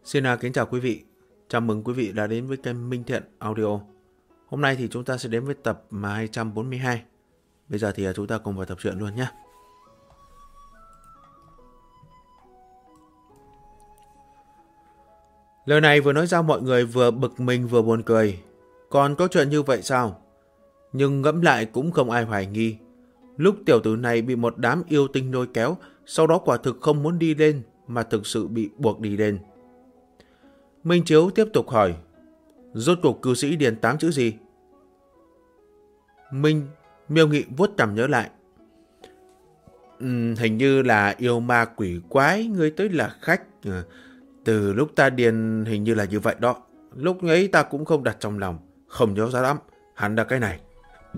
Xin kính chào quý vị. Chào mừng quý vị đã đến với kênh Minh Thiện Audio. Hôm nay thì chúng ta sẽ đến với tập 242. Bây giờ thì chúng ta cùng vào tập truyện luôn nhé. Lời này vừa nói ra mọi người vừa bực mình vừa buồn cười. Còn có chuyện như vậy sao? Nhưng ngẫm lại cũng không ai hoài nghi. Lúc tiểu tử này bị một đám yêu tinh lôi kéo, sau đó quả thực không muốn đi lên mà thực sự bị buộc đi lên. Minh Chiếu tiếp tục hỏi, rốt cuộc cư sĩ điền 8 chữ gì? Miêu Nghị vuốt cằm nhớ lại. Hình như là yêu ma quỷ quái, ngươi tới là khách. Từ lúc ta điền hình như là như vậy đó. Lúc ấy ta cũng không đặt trong lòng, không nhớ ra lắm, hẳn là cái này.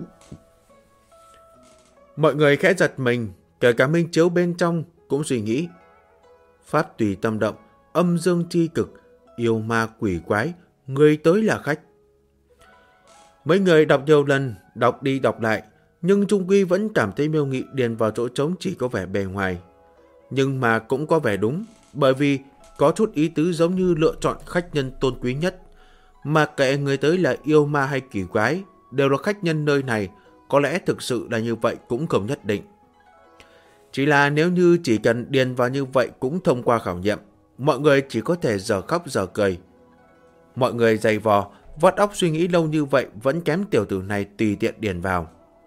Mọi người khẽ giật mình, kể cả Minh Chiếu bên trong cũng suy nghĩ. Pháp tùy tâm động, âm dương chi cực, yêu ma quỷ quái, người tới là khách. Mấy người đọc nhiều lần, đọc đi đọc lại, nhưng chung quy vẫn cảm thấy Miêu Nghị điền vào chỗ trống chỉ có vẻ bề ngoài. Nhưng mà cũng có vẻ đúng, bởi vì có chút ý tứ giống như lựa chọn khách nhân tôn quý nhất. Mà kệ người tới là yêu ma hay quỷ quái, đều là khách nhân nơi này, có lẽ thực sự là như vậy cũng không nhất định. Chỉ là nếu như chỉ cần điền vào như vậy cũng thông qua khảo nghiệm, mọi người chỉ có thể giờ khóc giờ cười. Mọi người dày vò, vắt óc suy nghĩ lâu như vậy vẫn kém tiểu tử này tùy tiện điền vào.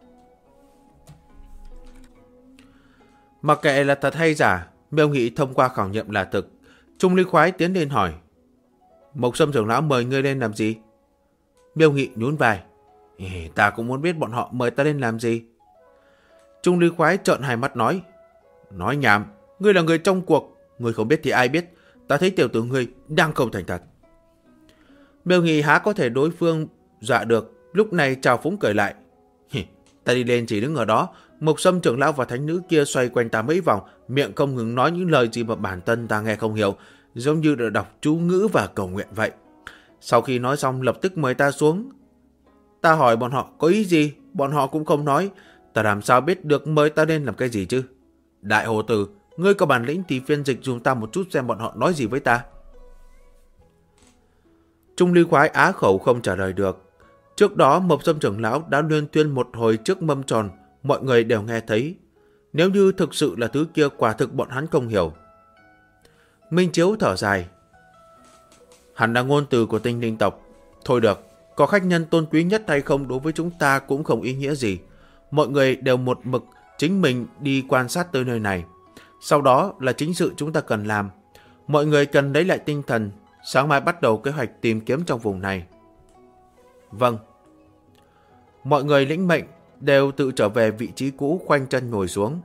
Mặc kệ là thật hay giả, Miêu Nghị thông qua khảo nghiệm là thực. Trung Ly Khoái tiến lên hỏi, Mộc Sâm trưởng lão mời ngươi lên làm gì? Miêu Nghị nhún vai, ta cũng muốn biết bọn họ mời ta lên làm gì. Trung Ly Khoái trợn hai mắt nói nhảm, ngươi là người trong cuộc, ngươi không biết thì ai biết, ta thấy tiểu tử ngươi đang không thành thật. Miêu Nghị há có thể đối phương dọa được, lúc này chào phúng cười lại. Ta đi lên chỉ đứng ở đó, Mộc Sâm trưởng lão và thánh nữ kia xoay quanh ta mấy vòng, miệng không ngừng nói những lời gì mà bản thân ta nghe không hiểu, giống như đã đọc chú ngữ và cầu nguyện vậy. Sau khi nói xong lập tức mời ta xuống. Ta hỏi bọn họ có ý gì, bọn họ cũng không nói, ta làm sao biết được mời ta lên làm cái gì chứ? Đại hồ tử, ngươi có bản lĩnh thì phiên dịch dùng ta một chút xem bọn họ nói gì với ta. Trung Ly Khoái á khẩu không trả lời được. Trước đó Mộc Sâm trưởng lão đã luyên tuyên một hồi trước mâm tròn, mọi người đều nghe thấy. Nếu như thực sự là thứ kia, quả thực bọn hắn không hiểu. Minh Chiếu thở dài, hẳn là ngôn từ của Tinh Linh tộc. Thôi được, có khách nhân tôn quý nhất hay không đối với chúng ta cũng không ý nghĩa gì. Mọi người đều một mực chính mình đi quan sát tới nơi này. Sau đó là chính sự chúng ta cần làm. Mọi người cần lấy lại tinh thần, sáng mai bắt đầu kế hoạch tìm kiếm trong vùng này. Vâng. Mọi người lĩnh mệnh đều tự trở về vị trí cũ, khoanh chân ngồi xuống.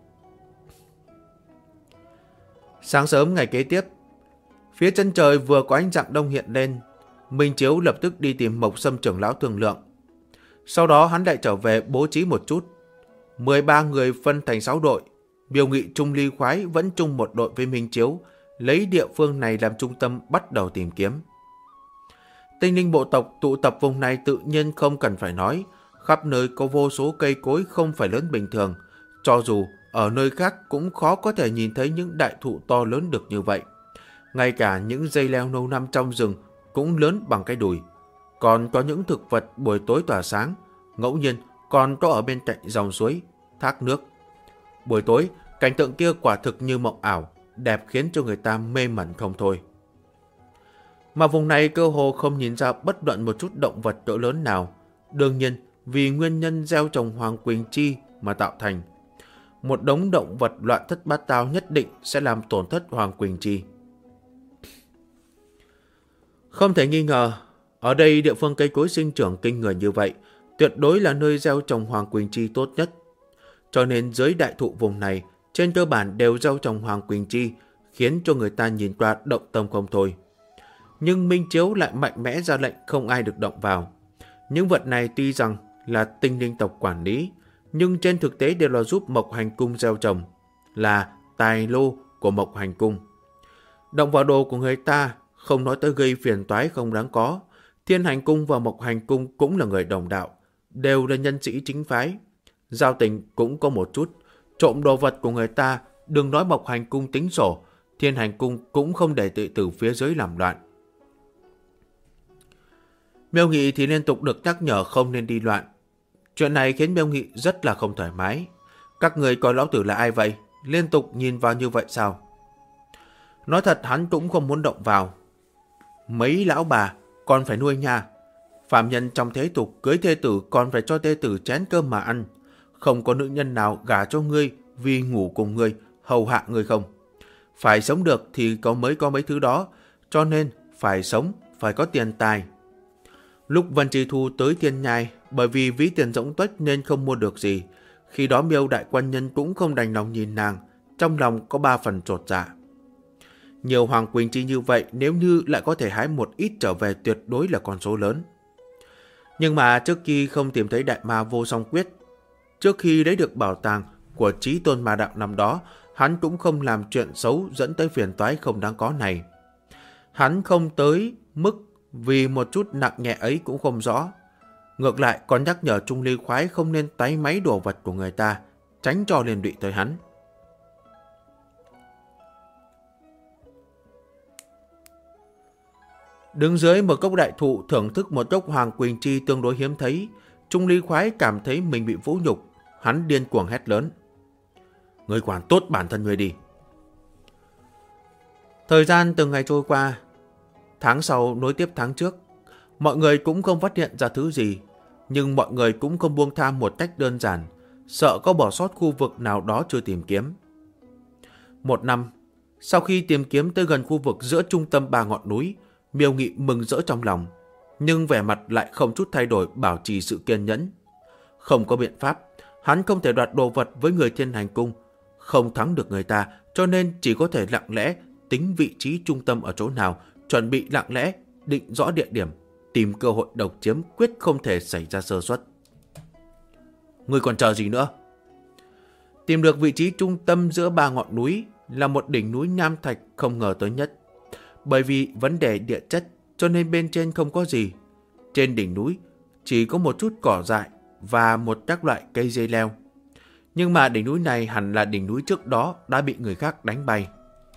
Sáng sớm ngày kế tiếp, phía chân trời vừa có ánh rạng đông hiện lên, Minh Chiếu lập tức đi tìm Mộc Sâm trưởng lão thương lượng. Sau đó hắn lại trở về bố trí một chút. 13 người phân thành 6 đội. Miêu Nghị, Trung Ly Khoái vẫn chung một đội với Minh Chiếu, lấy địa phương này làm trung tâm bắt đầu tìm kiếm. Tinh linh bộ tộc tụ tập vùng này tự nhiên không cần phải nói, khắp nơi có vô số cây cối không phải lớn bình thường, cho dù ở nơi khác cũng khó có thể nhìn thấy những đại thụ to lớn được như vậy. Ngay cả những dây leo lâu năm trong rừng cũng lớn bằng cái đùi. Còn có những thực vật buổi tối tỏa sáng, ngẫu nhiên còn có ở bên cạnh dòng suối, thác nước. Buổi tối, cảnh tượng kia quả thực như mộng ảo, đẹp khiến cho người ta mê mẩn không thôi. Mà vùng này cơ hồ không nhìn ra bất luận một chút động vật cỡ lớn nào. Đương nhiên, vì nguyên nhân gieo trồng Hoàng Quỳnh Chi mà tạo thành. Một đống động vật loạn thất bát tao nhất định sẽ làm tổn thất Hoàng Quỳnh Chi. Không thể nghi ngờ, ở đây địa phương cây cối sinh trưởng kinh người như vậy, tuyệt đối là nơi gieo trồng Hoàng Quỳnh Chi tốt nhất. Cho nên dưới đại thụ vùng này, trên cơ bản đều gieo trồng Hoàng Quỳnh Chi, khiến cho người ta nhìn qua động tâm không thôi. Nhưng Minh Chiếu lại mạnh mẽ ra lệnh không ai được động vào. Những vật này tuy rằng là tinh linh tộc quản lý, nhưng trên thực tế đều là giúp Mộc Hành Cung gieo trồng, là tài lô của Mộc Hành Cung. Động vào đồ của người ta, không nói tới gây phiền toái không đáng có. Thiên Hành Cung và Mộc Hành Cung cũng là người đồng đạo, đều là nhân sĩ chính phái. Giao tình cũng có một chút, trộm đồ vật của người ta, đừng nói Mộc Hành Cung tính sổ, Thiên Hành Cung cũng không để đệ tử phía dưới làm loạn. Miêu Nghị thì liên tục được nhắc nhở không nên đi loạn. Chuyện này khiến Miêu Nghị rất là không thoải mái. Các người coi lão tử là ai vậy? Liên tục nhìn vào như vậy sao? Nói thật hắn cũng không muốn động vào. Mấy lão bà còn phải nuôi nha. Phạm nhân trong thế tục cưới thê tử còn phải cho thê tử chén cơm mà ăn. Không có nữ nhân nào gả cho ngươi vì ngủ cùng ngươi, hầu hạ ngươi không. Phải sống được thì mới có mấy thứ đó. Cho nên phải sống, phải có tiền tài. Lúc Vân Chi Thu tới Thiên Nhai, bởi vì ví tiền rỗng tuếch nên không mua được gì. Khi đó Miêu đại quan nhân cũng không đành lòng nhìn nàng, trong lòng có 3 phần chột dạ. Nhiều Hoàng Quỳnh Chi như vậy, nếu như lại có thể hái một ít trở về tuyệt đối là con số lớn. Nhưng mà trước khi không tìm thấy Đại Ma Vô Song Quyết, trước khi lấy được bảo tàng của Chí Tôn Ma Đạo năm đó, hắn cũng không làm chuyện xấu dẫn tới phiền toái không đáng có này. Hắn không tới mức vì một chút nặng nhẹ ấy cũng không rõ. Ngược lại còn nhắc nhở Trung Ly Khoái không nên táy máy đồ vật của người ta, tránh cho liên lụy tới hắn. Đứng dưới một gốc đại thụ thưởng thức một gốc Hoàng Quỳnh Chi tương đối hiếm thấy, Trung Ly Khoái cảm thấy mình bị vũ nhục, hắn điên cuồng hét lớn. Ngươi quản tốt bản thân ngươi đi. Thời gian từng ngày trôi qua, tháng sau nối tiếp tháng trước, mọi người cũng không phát hiện ra thứ gì, nhưng mọi người cũng không buông tha một cách đơn giản, sợ có bỏ sót khu vực nào đó chưa tìm kiếm. 1 năm, sau khi tìm kiếm tới gần khu vực giữa trung tâm 3 ngọn núi, Miêu Nghị mừng rỡ trong lòng, nhưng vẻ mặt lại không chút thay đổi, bảo trì sự kiên nhẫn. Không có biện pháp, hắn không thể đoạt đồ vật với người Thiên Hành Cung, không thắng được người ta, cho nên chỉ có thể lặng lẽ tính vị trí trung tâm ở chỗ nào, chuẩn bị lặng lẽ định rõ địa điểm, tìm cơ hội độc chiếm, quyết không thể xảy ra sơ suất. Ngươi còn chờ gì nữa? Tìm được vị trí trung tâm giữa 3 ngọn núi là một đỉnh núi nham thạch không ngờ tới nhất. Bởi vì vấn đề địa chất cho nên bên trên không có gì. Trên đỉnh núi chỉ có một chút cỏ dại và một các loại cây dây leo. Nhưng mà đỉnh núi này hẳn là đỉnh núi trước đó đã bị người khác đánh bay.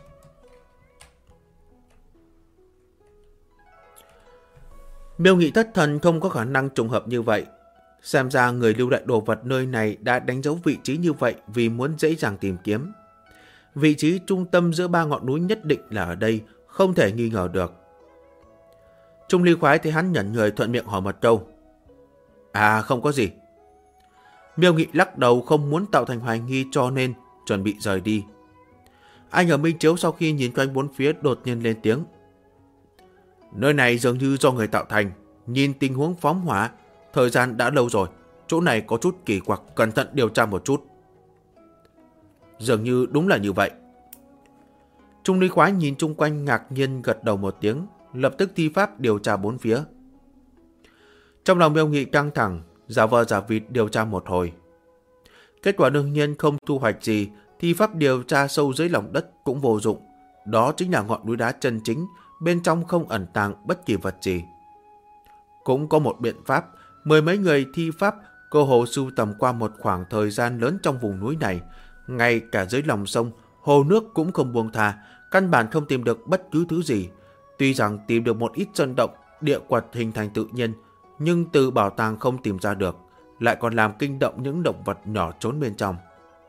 Miêu Nghị thất thần, không có khả năng trùng hợp như vậy. Xem ra người lưu lại đồ vật nơi này đã đánh dấu vị trí như vậy vì muốn dễ dàng tìm kiếm. Vị trí trung tâm giữa 3 ngọn núi nhất định là ở đây, không thể nghi ngờ được. Trung Ly Khoái thấy hắn nhẫn người, thuận miệng hỏi một câu. À, không có gì. Miêu Nghị lắc đầu, không muốn tạo thành hoài nghi cho nên chuẩn bị rời đi. Anh ở Minh Chiếu sau khi nhìn quanh bốn phía đột nhiên lên tiếng. Nơi này dường như do người tạo thành, nhìn tình huống phóng hỏa, thời gian đã lâu rồi, chỗ này có chút kỳ quặc, cẩn thận điều tra một chút. Dường như đúng là như vậy. Trung Ly Khoái nhìn chung quanh ngạc nhiên gật đầu một tiếng, lập tức thi pháp điều tra bốn phía. Trong lòng Miêu Nghị căng thẳng, giả vờ giả vịt điều tra một hồi. Kết quả đương nhiên không thu hoạch gì, thi pháp điều tra sâu dưới lòng đất cũng vô dụng. Đó chính là ngọn núi đá chân chính, bên trong không ẩn tàng bất kỳ vật gì. Cũng có một biện pháp, 10 mấy người thi pháp cơ hồ sưu tầm qua một khoảng thời gian lớn trong vùng núi này, ngay cả dưới lòng sông, hồ nước cũng không buông tha, căn bản không tìm được bất cứ thứ gì. Tuy rằng tìm được một ít sơn động, địa quật hình thành tự nhiên, nhưng từ bảo tàng không tìm ra được, lại còn làm kinh động những động vật nhỏ trốn bên trong.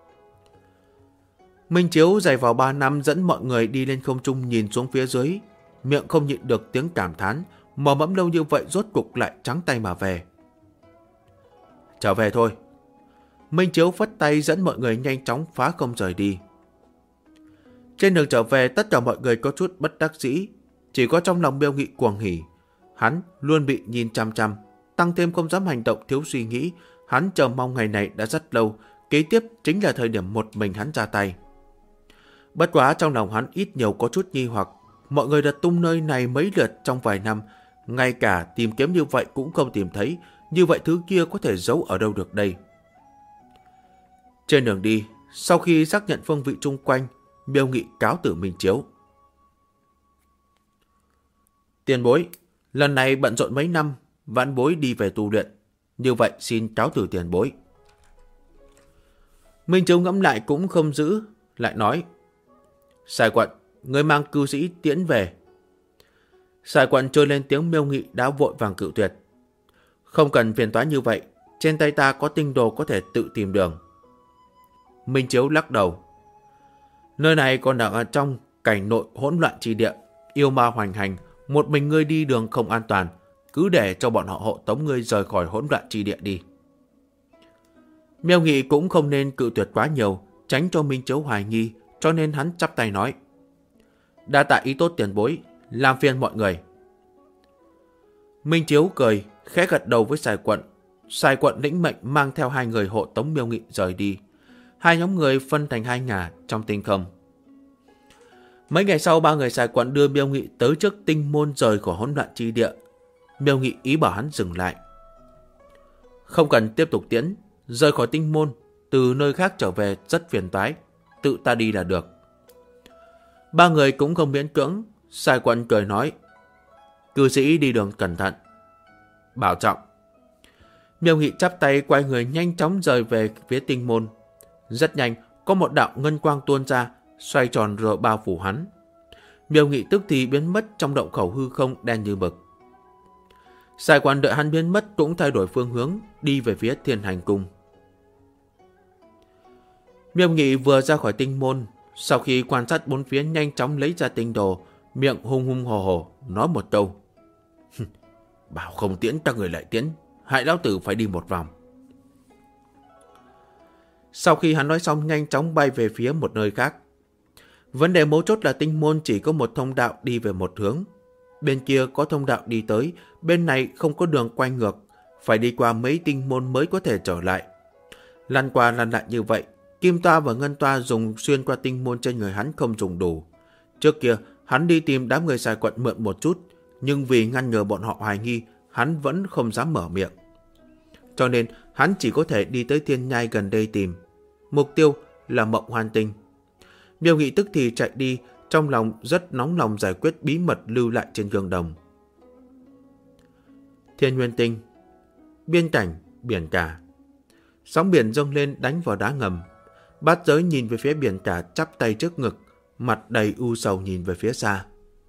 Minh Chiếu dày vào 3 năm dẫn mọi người đi lên không trung nhìn xuống phía dưới, miệng không nhịn được tiếng cảm thán, mò mẫm lâu như vậy rốt cục lại trắng tay mà về. Trở về thôi. Minh Chiếu phất tay dẫn mọi người nhanh chóng phá không rời đi. Trên đường trở về, tất cả mọi người có chút bất đắc dĩ, chỉ có trong lòng Miêu Nghị cuồng hỉ. Hắn luôn bị nhìn chăm chăm, tăng thêm không dám hành động thiếu suy nghĩ. Hắn chờ mong ngày này đã rất lâu, kế tiếp chính là thời điểm một mình hắn ra tay. Bất quá trong lòng hắn ít nhiều có chút nghi hoặc, mọi người đã tung nơi này mấy lượt trong vài năm, ngay cả tìm kiếm như vậy cũng không tìm thấy, như vậy thứ kia có thể giấu ở đâu được đây. Trên đường đi, sau khi xác nhận phương vị chung quanh, Miêu Nghị cáo từ Minh Chiếu. Tiền bối, lần này bận rộn mấy năm, vãn bối đi về tu luyện, như vậy xin cáo từ tiền bối. Minh Chiếu ngẫm lại cũng không giữ, lại nói. Sai quận, người mang cư sĩ tiễn về. Sài Quận trôi lên tiếng Miêu Nghị đã vội vàng cự tuyệt. Không cần phiền toái như vậy, trên tay ta có tinh đồ có thể tự tìm đường. Minh Chiếu lắc đầu. Nơi này còn đang ở trong cảnh nội hỗn loạn chi địa, yêu ma hoành hành, một mình ngươi đi đường không an toàn, cứ để cho bọn họ hộ tống ngươi rời khỏi hỗn loạn chi địa đi. Miêu Nghị cũng không nên cự tuyệt quá nhiều, tránh cho Minh Chiếu hoài nghi, cho nên hắn chắp tay nói. Đa tạ ý tốt tiền bối, làm phiền mọi người. Minh Chiếu cười, khẽ gật đầu với Sài Quận. Sài Quận lĩnh mệnh mang theo 2 người hộ tống Miêu Nghị rời đi. 2 nhóm người phân thành 2 ngả trong tinh không. Mấy ngày sau, 3 người Sài Quận đưa Miêu Nghị tới trước tinh môn rời khỏi hỗn loạn chi địa. Miêu Nghị ý bảo hắn dừng lại. Không cần tiếp tục tiễn, rời khỏi tinh môn, từ nơi khác trở về rất phiền toái, tự ta đi là được. 3 người cũng không miễn cưỡng. Sài Quận cười nói, cư sĩ đi đường cẩn thận, bảo trọng. Miêu Nghị chắp tay quay người nhanh chóng rời về phía tinh môn. Rất nhanh, có một đạo ngân quang tuôn ra, xoay tròn rồi bao phủ hắn. Miêu Nghị tức thì biến mất trong động khẩu hư không đen như mực. Sài Quận đợi hắn biến mất cũng thay đổi phương hướng, đi về phía Thiên Hành Cung. Miêu Nghị vừa ra khỏi tinh môn, sau khi quan sát bốn phía nhanh chóng lấy ra tinh đồ, miệng hung hung hồ hồ, nói một câu. Bảo không tiễn ta người lại tiễn, hại lão tử phải đi một vòng. Sau khi hắn nói xong nhanh chóng bay về phía một nơi khác. Vấn đề mấu chốt là tinh môn chỉ có một thông đạo đi về một hướng. Bên kia có thông đạo đi tới, bên này không có đường quay ngược, phải đi qua mấy tinh môn mới có thể trở lại. Lăn qua lăn lại như vậy, kim toa và ngân toa dùng xuyên qua tinh môn trên người hắn không dùng đủ. Trước kia, hắn đi tìm đám người Sài Quận mượn một chút, nhưng vì ngăn ngừa bọn họ hoài nghi, hắn vẫn không dám mở miệng. Cho nên, hắn chỉ có thể đi tới thiên nhai gần đây tìm. Mục tiêu là Mộng Hoan Tinh. Miêu Nghị tức thì chạy đi, trong lòng rất nóng lòng giải quyết bí mật lưu lại trên gương đồng. Thiên Nguyên Tinh. Biên cảnh, biển cả. Sóng biển dâng lên đánh vào đá ngầm. Bát Giới nhìn về phía biển cả chắp tay trước ngực, mặt đầy u sầu nhìn về phía xa.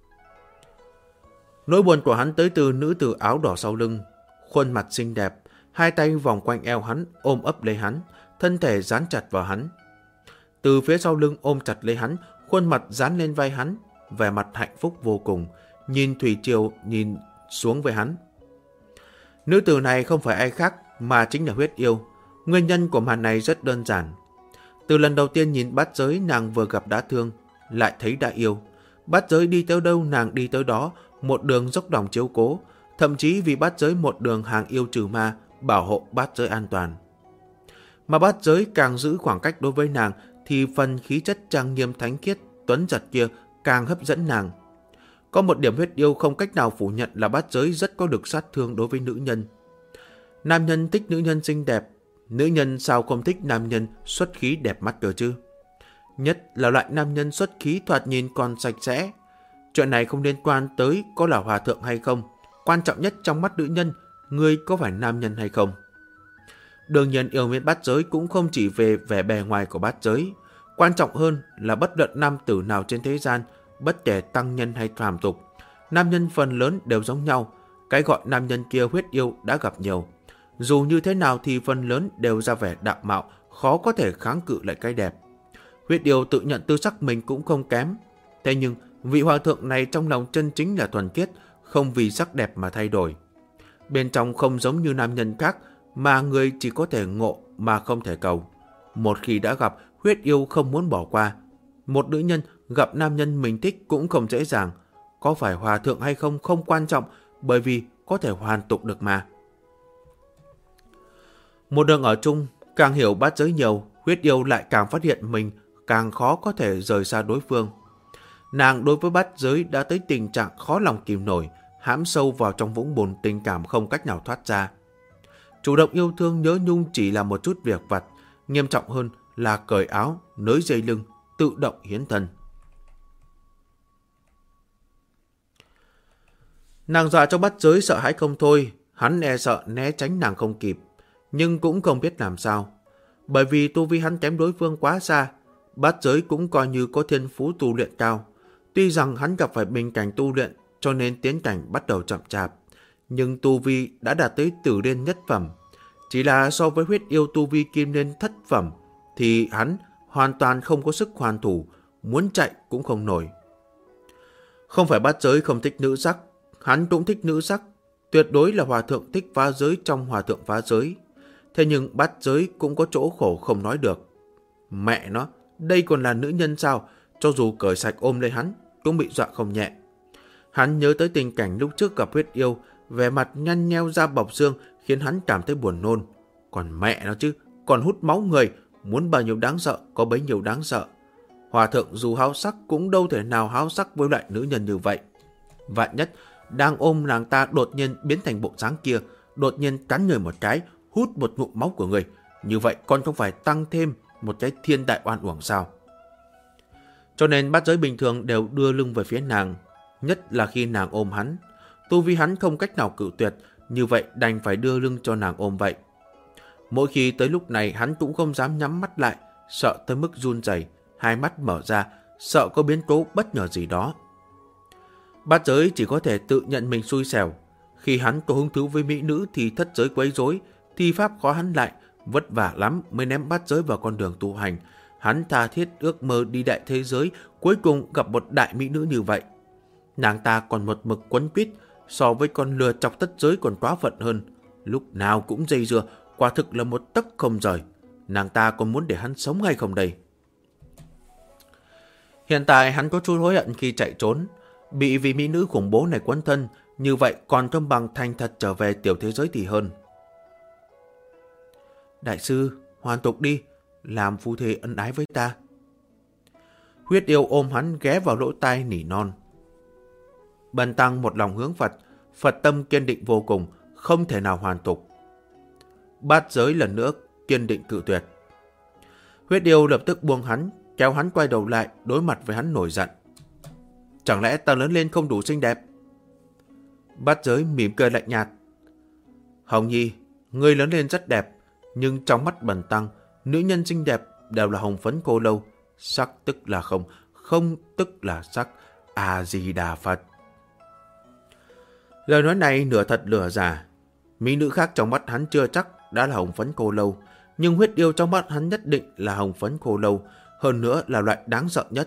Nỗi buồn của hắn tới từ nữ tử áo đỏ sau lưng, khuôn mặt xinh đẹp, 2 tay vòng quanh eo hắn, ôm ấp lấy hắn, thân thể dán chặt vào hắn. Từ phía sau lưng ôm chặt lấy hắn, khuôn mặt dán lên vai hắn, vẻ mặt hạnh phúc vô cùng, nhìn thủy triều nhìn xuống với hắn. Nữ tử này không phải ai khác mà chính là Huyết Yêu. Nguyên nhân của màn này rất đơn giản. Từ lần đầu tiên nhìn Bát Giới, nàng vừa gặp đã thương, lại thấy đã yêu. Bát Giới đi tới đâu nàng đi tới đó, một đường dốc lòng chiếu cố, thậm chí vì Bát Giới một đường hàng yêu trừ ma, bảo hộ Bát Giới an toàn. Mà Bát Giới càng giữ khoảng cách đối với nàng, thì phần khí chất trang nghiêm thánh khiết, tuấn giật kia càng hấp dẫn nàng. Có một điểm Huyết Yêu không cách nào phủ nhận là Bát Giới rất có lực sát thương đối với nữ nhân. Nam nhân thích nữ nhân xinh đẹp, nữ nhân sao không thích nam nhân xuất khí đẹp mắt cơ chứ? Nhất là loại nam nhân xuất khí thoạt nhìn còn sạch sẽ. Chuyện này không liên quan tới có là hòa thượng hay không. Quan trọng nhất trong mắt nữ nhân, người có phải nam nhân hay không. Đương nhiên yêu mến Bát Giới cũng không chỉ về vẻ bề ngoài của Bát Giới. Quan trọng hơn là bất luận nam tử nào trên thế gian, bất kể tăng nhân hay phàm tục, nam nhân phần lớn đều giống nhau. Cái gọi nam nhân kia Huyết Yêu đã gặp nhiều. Dù như thế nào thì phần lớn đều ra vẻ đạo mạo, khó có thể kháng cự lại cái đẹp. Huyết Yêu tự nhận tư sắc mình cũng không kém. Thế nhưng vị hòa thượng này trong lòng chân chính là thuần khiết, không vì sắc đẹp mà thay đổi. Bên trong không giống như nam nhân khác, mà người chỉ có thể ngộ mà không thể cầu. Một khi đã gặp, Huyết Yêu không muốn bỏ qua. Một nữ nhân gặp nam nhân mình thích cũng không dễ dàng. Có phải hòa thượng hay không không quan trọng, bởi vì có thể hoàn tục được mà. Một đường ở chung, càng hiểu Bát Giới nhiều, Huyết Yêu lại càng phát hiện mình càng khó có thể rời xa đối phương. Nàng đối với Bát Giới đã tới tình trạng khó lòng kìm nổi, hãm sâu vào trong vũng bùn tình cảm không cách nào thoát ra. Chủ động yêu thương nhớ nhung chỉ là một chút việc vặt, nghiêm trọng hơn là cởi áo, nới dây lưng, tự động hiến thân. Nàng dọa cho Bát Giới sợ hãi không thôi, hắn e sợ né tránh nàng không kịp, nhưng cũng không biết làm sao. Bởi vì tu vi hắn kém đối phương quá xa, Bát Giới cũng coi như có thiên phú tu luyện cao. Tuy rằng hắn gặp phải bình cảnh tu luyện cho nên tiến cảnh bắt đầu chậm chạp, nhưng tu vi đã đạt tới Tử Liên nhất phẩm. Chỉ là so với huyết yêu tu vi Kim Liên thất phẩm thì hắn hoàn toàn không có sức hoàn thủ, muốn chạy cũng không nổi. Không phải bát giới không thích nữ sắc, hắn cũng thích nữ sắc, tuyệt đối là hòa thượng thích phá giới trong hòa thượng phá giới. Thế nhưng bát giới cũng có chỗ khổ không nói được. Mẹ nó, đây còn là nữ nhân sao? Cho dù cởi sạch ôm lấy hắn, cũng bị dọa không nhẹ. Hắn nhớ tới tình cảnh lúc trước gặp huyết yêu, vẻ mặt nhăn nheo da bọc xương khiến hắn cảm thấy buồn nôn. Còn mẹ nó chứ, còn hút máu người, muốn bao nhiêu đáng sợ có bấy nhiêu đáng sợ. Hòa thượng dù háo sắc cũng đâu thể nào háo sắc với loại nữ nhân như vậy. Vạn nhất, đang ôm nàng ta đột nhiên biến thành bộ dáng kia, đột nhiên cắn người một cái, hút một ngụm máu của người. Như vậy còn không phải tăng thêm một cái thiên đại oan uổng sao? Cho nên bát giới bình thường đều đưa lưng về phía nàng, nhất là khi nàng ôm hắn. Tu vi hắn không cách nào cự tuyệt, như vậy đành phải đưa lưng cho nàng ôm vậy. Mỗi khi tới lúc này hắn cũng không dám nhắm mắt lại, sợ tới mức run rẩy, hai mắt mở ra, sợ có biến cố bất ngờ gì đó. Bát giới chỉ có thể tự nhận mình xui xẻo. Khi hắn có hứng thú với mỹ nữ thì thất giới quấy rối, thi pháp khó hắn lại, vất vả lắm mới ném bát giới vào con đường tu hành. Hắn tha thiết ước mơ đi đại thế giới, cuối cùng gặp một đại mỹ nữ như vậy. Nàng ta còn một mực quấn quýt, so với con lừa chọc thất giới còn quá phận hơn. Lúc nào cũng dây dưa, quả thực là một tấc không rời. Nàng ta còn muốn để hắn sống hay không đây? Hiện tại hắn có chút hối hận khi chạy trốn, bị vị mỹ nữ khủng bố này quấn thân, như vậy còn không bằng thành thật trở về tiểu thế giới thì hơn. Đại sư, hoàn tục đi, làm phu thê ân ái với ta. Huyết yêu ôm hắn ghé vào lỗ tai nỉ non. Bần tăng một lòng hướng Phật, Phật tâm kiên định vô cùng, không thể nào hoàn tục. Bát giới lần nữa kiên định cự tuyệt. Huyết yêu lập tức buông hắn, kéo hắn quay đầu lại, đối mặt với hắn nổi giận. Chẳng lẽ ta lớn lên không đủ xinh đẹp? Bát giới mỉm cười lạnh nhạt. Hồng Nhi, ngươi lớn lên rất đẹp, nhưng trong mắt bần tăng, nữ nhân xinh đẹp đều là hồng phấn cô lâu. Sắc tức là không, không tức là sắc. A-di-đà Phật. Lời nói này nửa thật nửa giả. Mỹ nữ khác trong mắt hắn chưa chắc đã là hồng phấn cô lâu, nhưng huyết yêu trong mắt hắn nhất định là hồng phấn cô lâu, hơn nữa là loại đáng sợ nhất.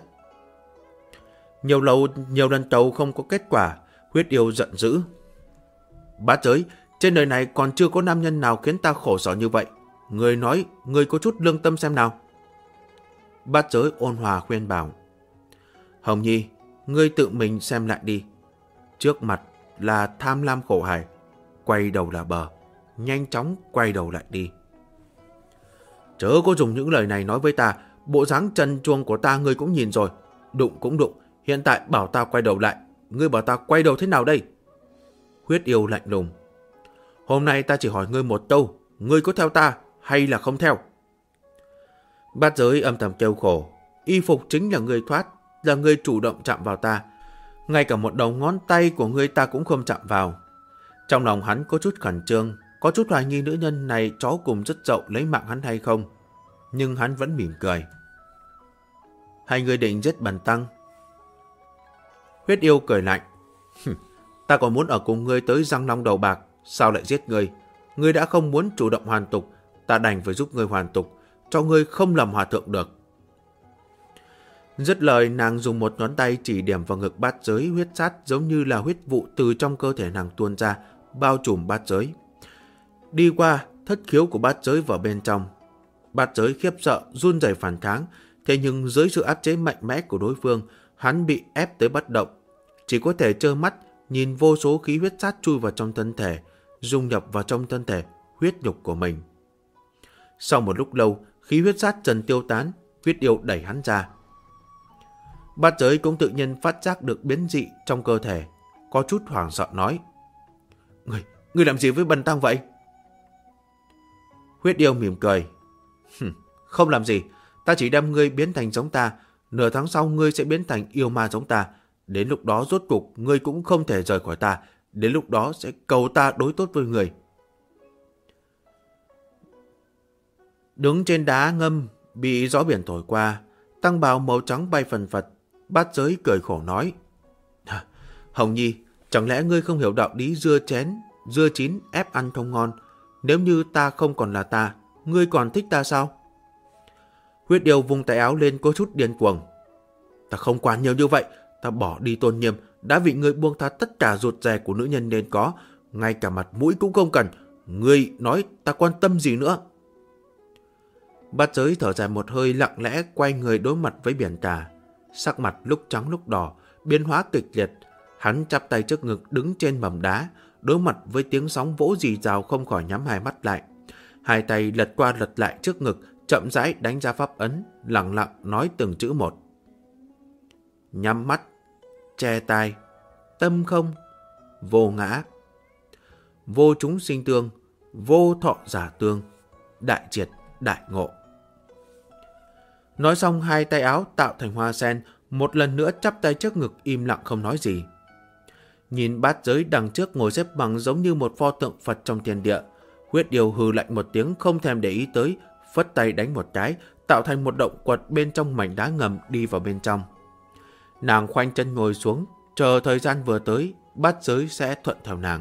Nhiều lần tàu không có kết quả, huyết yêu giận dữ. Bát giới, trên đời này còn chưa có nam nhân nào khiến ta khổ sở như vậy. Người nói, người có chút lương tâm xem nào. Bát giới ôn hòa khuyên bảo. Hồng Nhi, ngươi tự mình xem lại đi. Trước mặt là tham lam khổ hải, quay đầu là bờ, nhanh chóng quay đầu lại đi. Chớ có dùng những lời này nói với ta, bộ dáng trần truồng của ta ngươi cũng nhìn rồi. Đụng cũng đụng, hiện tại bảo ta quay đầu lại, ngươi bảo ta quay đầu thế nào đây? Huyết yêu lạnh lùng. Hôm nay ta chỉ hỏi ngươi một câu, ngươi có theo ta hay là không theo? Bát giới âm thầm kêu khổ. Y phục chính là ngươi thoát, là ngươi chủ động chạm vào ta. Ngay cả một đầu ngón tay của ngươi ta cũng không chạm vào. Trong lòng hắn có chút khẩn trương, có chút hoài nghi nữ nhân này chó cùng rất dậu lấy mạng hắn hay không. Nhưng hắn vẫn mỉm cười. Hai người định giết bần tăng? Huyết yêu cười lạnh. Ta còn muốn ở cùng ngươi tới răng long đầu bạc, sao lại giết ngươi? Ngươi đã không muốn chủ động hoàn tục, ta đành phải giúp ngươi hoàn tục, cho ngươi không làm hòa thượng được. Dứt lời, nàng dùng một ngón tay chỉ điểm vào ngực bát giới, huyết sát giống như là huyết vụ từ trong cơ thể nàng tuôn ra, bao trùm bát giới. Đi qua thất khiếu của bát giới vào bên trong. Bát giới khiếp sợ, run rẩy phản kháng, thế nhưng dưới sự áp chế mạnh mẽ của đối phương, hắn bị ép tới bất động, chỉ có thể trơ mắt nhìn vô số khí huyết sát chui vào trong thân thể, dung nhập vào trong thân thể huyết nhục của mình. Sau một lúc lâu, khí huyết sát dần tiêu tán, huyết yêu đẩy hắn ra. Bát giới cũng tự nhiên phát giác được biến dị trong cơ thể, có chút hoảng sợ nói. Ngươi làm gì với bần tăng vậy? Huyết yêu mỉm cười. Không làm gì, ta chỉ đem ngươi biến thành giống ta, nửa tháng sau ngươi sẽ biến thành yêu ma giống ta. Đến lúc đó rốt cục ngươi cũng không thể rời khỏi ta, đến lúc đó sẽ cầu ta đối tốt với ngươi. Đứng trên đá ngâm, bị gió biển thổi qua, tăng bào màu trắng bay phần phật, Bát Giới cười khổ nói. Hồng Nhi, chẳng lẽ ngươi không hiểu đạo lý dưa chín ép ăn không ngon? Nếu như ta không còn là ta, ngươi còn thích ta sao? Huyết yêu vung tay áo lên có chút điên cuồng. Ta không quản nhiều như vậy, ta bỏ đi tôn nghiêm, đã vì ngươi buông tha tất cả ruột rè của nữ nhân nên có, ngay cả mặt mũi cũng không cần. Ngươi nói ta quan tâm gì nữa? Bát Giới thở dài một hơi, lặng lẽ quay người đối mặt với biển cả. Sắc mặt lúc trắng lúc đỏ, biến hóa kịch liệt. Hắn chắp tay trước ngực đứng trên mầm đá, đối mặt với tiếng sóng vỗ rì rào không khỏi nhắm hai mắt lại. Hai tay lật qua lật lại trước ngực, chậm rãi đánh ra pháp ấn, lặng lặng nói từng chữ một. Nhắm mắt, che tai, tâm không, vô ngã, vô chúng sinh tương, vô thọ giả tương, đại triệt, đại ngộ. Nói xong, hai tay áo tạo thành hoa sen, một lần nữa chắp tay trước ngực im lặng không nói gì. Nhìn Bát Giới đằng trước ngồi xếp bằng giống như một pho tượng Phật trong thiên địa, Huyết yêu hừ lạnh một tiếng không thèm để ý tới, phất tay đánh một cái, tạo thành một động quật bên trong mảnh đá ngầm đi vào bên trong. Nàng khoanh chân ngồi xuống, chờ thời gian vừa tới, Bát Giới sẽ thuận theo nàng.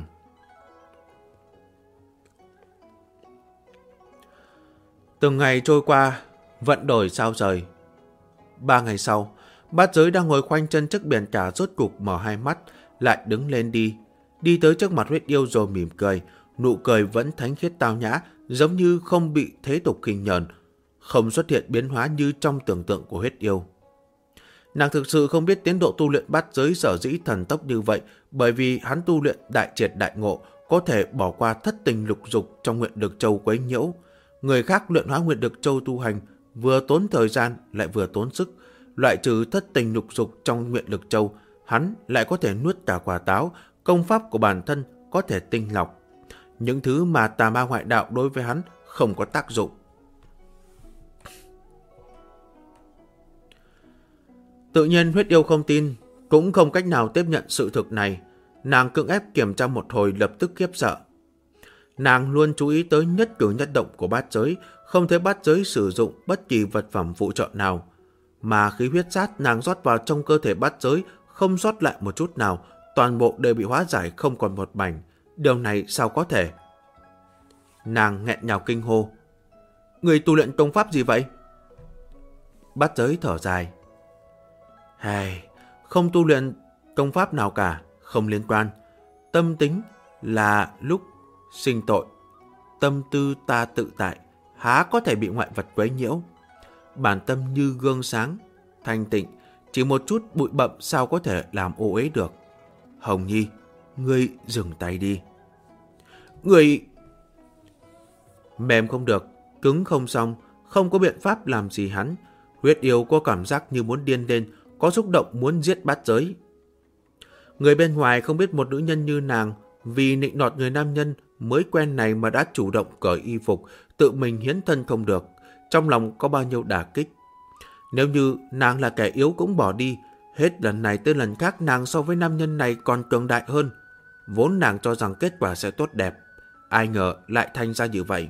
Từng ngày trôi qua, vận đổi sao rời. 3 ngày sau, Bát Giới đang ngồi khoanh chân trước biển cả rốt cục mở hai mắt, lại đứng lên đi tới trước mặt Huyết yêu rồi mỉm cười, nụ cười vẫn thánh khiết tao nhã, giống như không bị thế tục khinh nhờn, không xuất hiện biến hóa như trong tưởng tượng của Huyết yêu. Nàng thực sự không biết tiến độ tu luyện Bát Giới sở dĩ thần tốc như vậy, bởi vì hắn tu luyện đại triệt đại ngộ, có thể bỏ qua thất tình lục dục trong Nguyện Lực Châu quấy nhiễu. Người khác luyện hóa Nguyện Lực Châu tu hành, vừa tốn thời gian lại vừa tốn sức, loại trừ thất tình lục dục trong Nguyện Lực Châu, hắn lại có thể nuốt cả quả táo, công pháp của bản thân có thể tinh lọc. Những thứ mà tà ma ngoại đạo đối với hắn không có tác dụng. Tự nhiên Huyết yêu không tin, cũng không cách nào tiếp nhận sự thực này. Nàng cưỡng ép kiểm tra một hồi lập tức khiếp sợ. Nàng luôn chú ý tới nhất cử nhất động của Bát Giới, không thấy Bát Giới sử dụng bất kỳ vật phẩm phụ trợ nào. Mà khí huyết sát nàng rót vào trong cơ thể Bát Giới không sót lại một chút nào, toàn bộ đều bị hóa giải không còn một mảnh. Điều này sao có thể? Nàng nghẹn ngào kinh hô. Người tu luyện công pháp gì vậy? Bát Giới thở dài. Không tu luyện công pháp nào cả, không liên quan. Tâm tính là lúc sinh tội. Tâm tư ta tự tại, há có thể bị ngoại vật quấy nhiễu. Bản tâm như gương sáng, thanh tịnh, chỉ một chút bụi bặm sao có thể làm ô uế được. Hồng Nhi, ngươi dừng tay đi. Ngươi... Mềm không được, cứng không xong, không có biện pháp làm gì hắn. Huyết yêu có cảm giác như muốn điên lên, có xúc động muốn giết Bát Giới. Người bên ngoài không biết một nữ nhân như nàng vì nịnh nọt người nam nhân mới quen này mà đã chủ động cởi y phục, tự mình hiến thân không được, trong lòng có bao nhiêu đả kích. Nếu như nàng là kẻ yếu cũng bỏ đi, hết lần này tới lần khác nàng so với nam nhân này còn cường đại hơn. Vốn nàng cho rằng kết quả sẽ tốt đẹp, ai ngờ lại thành ra như vậy.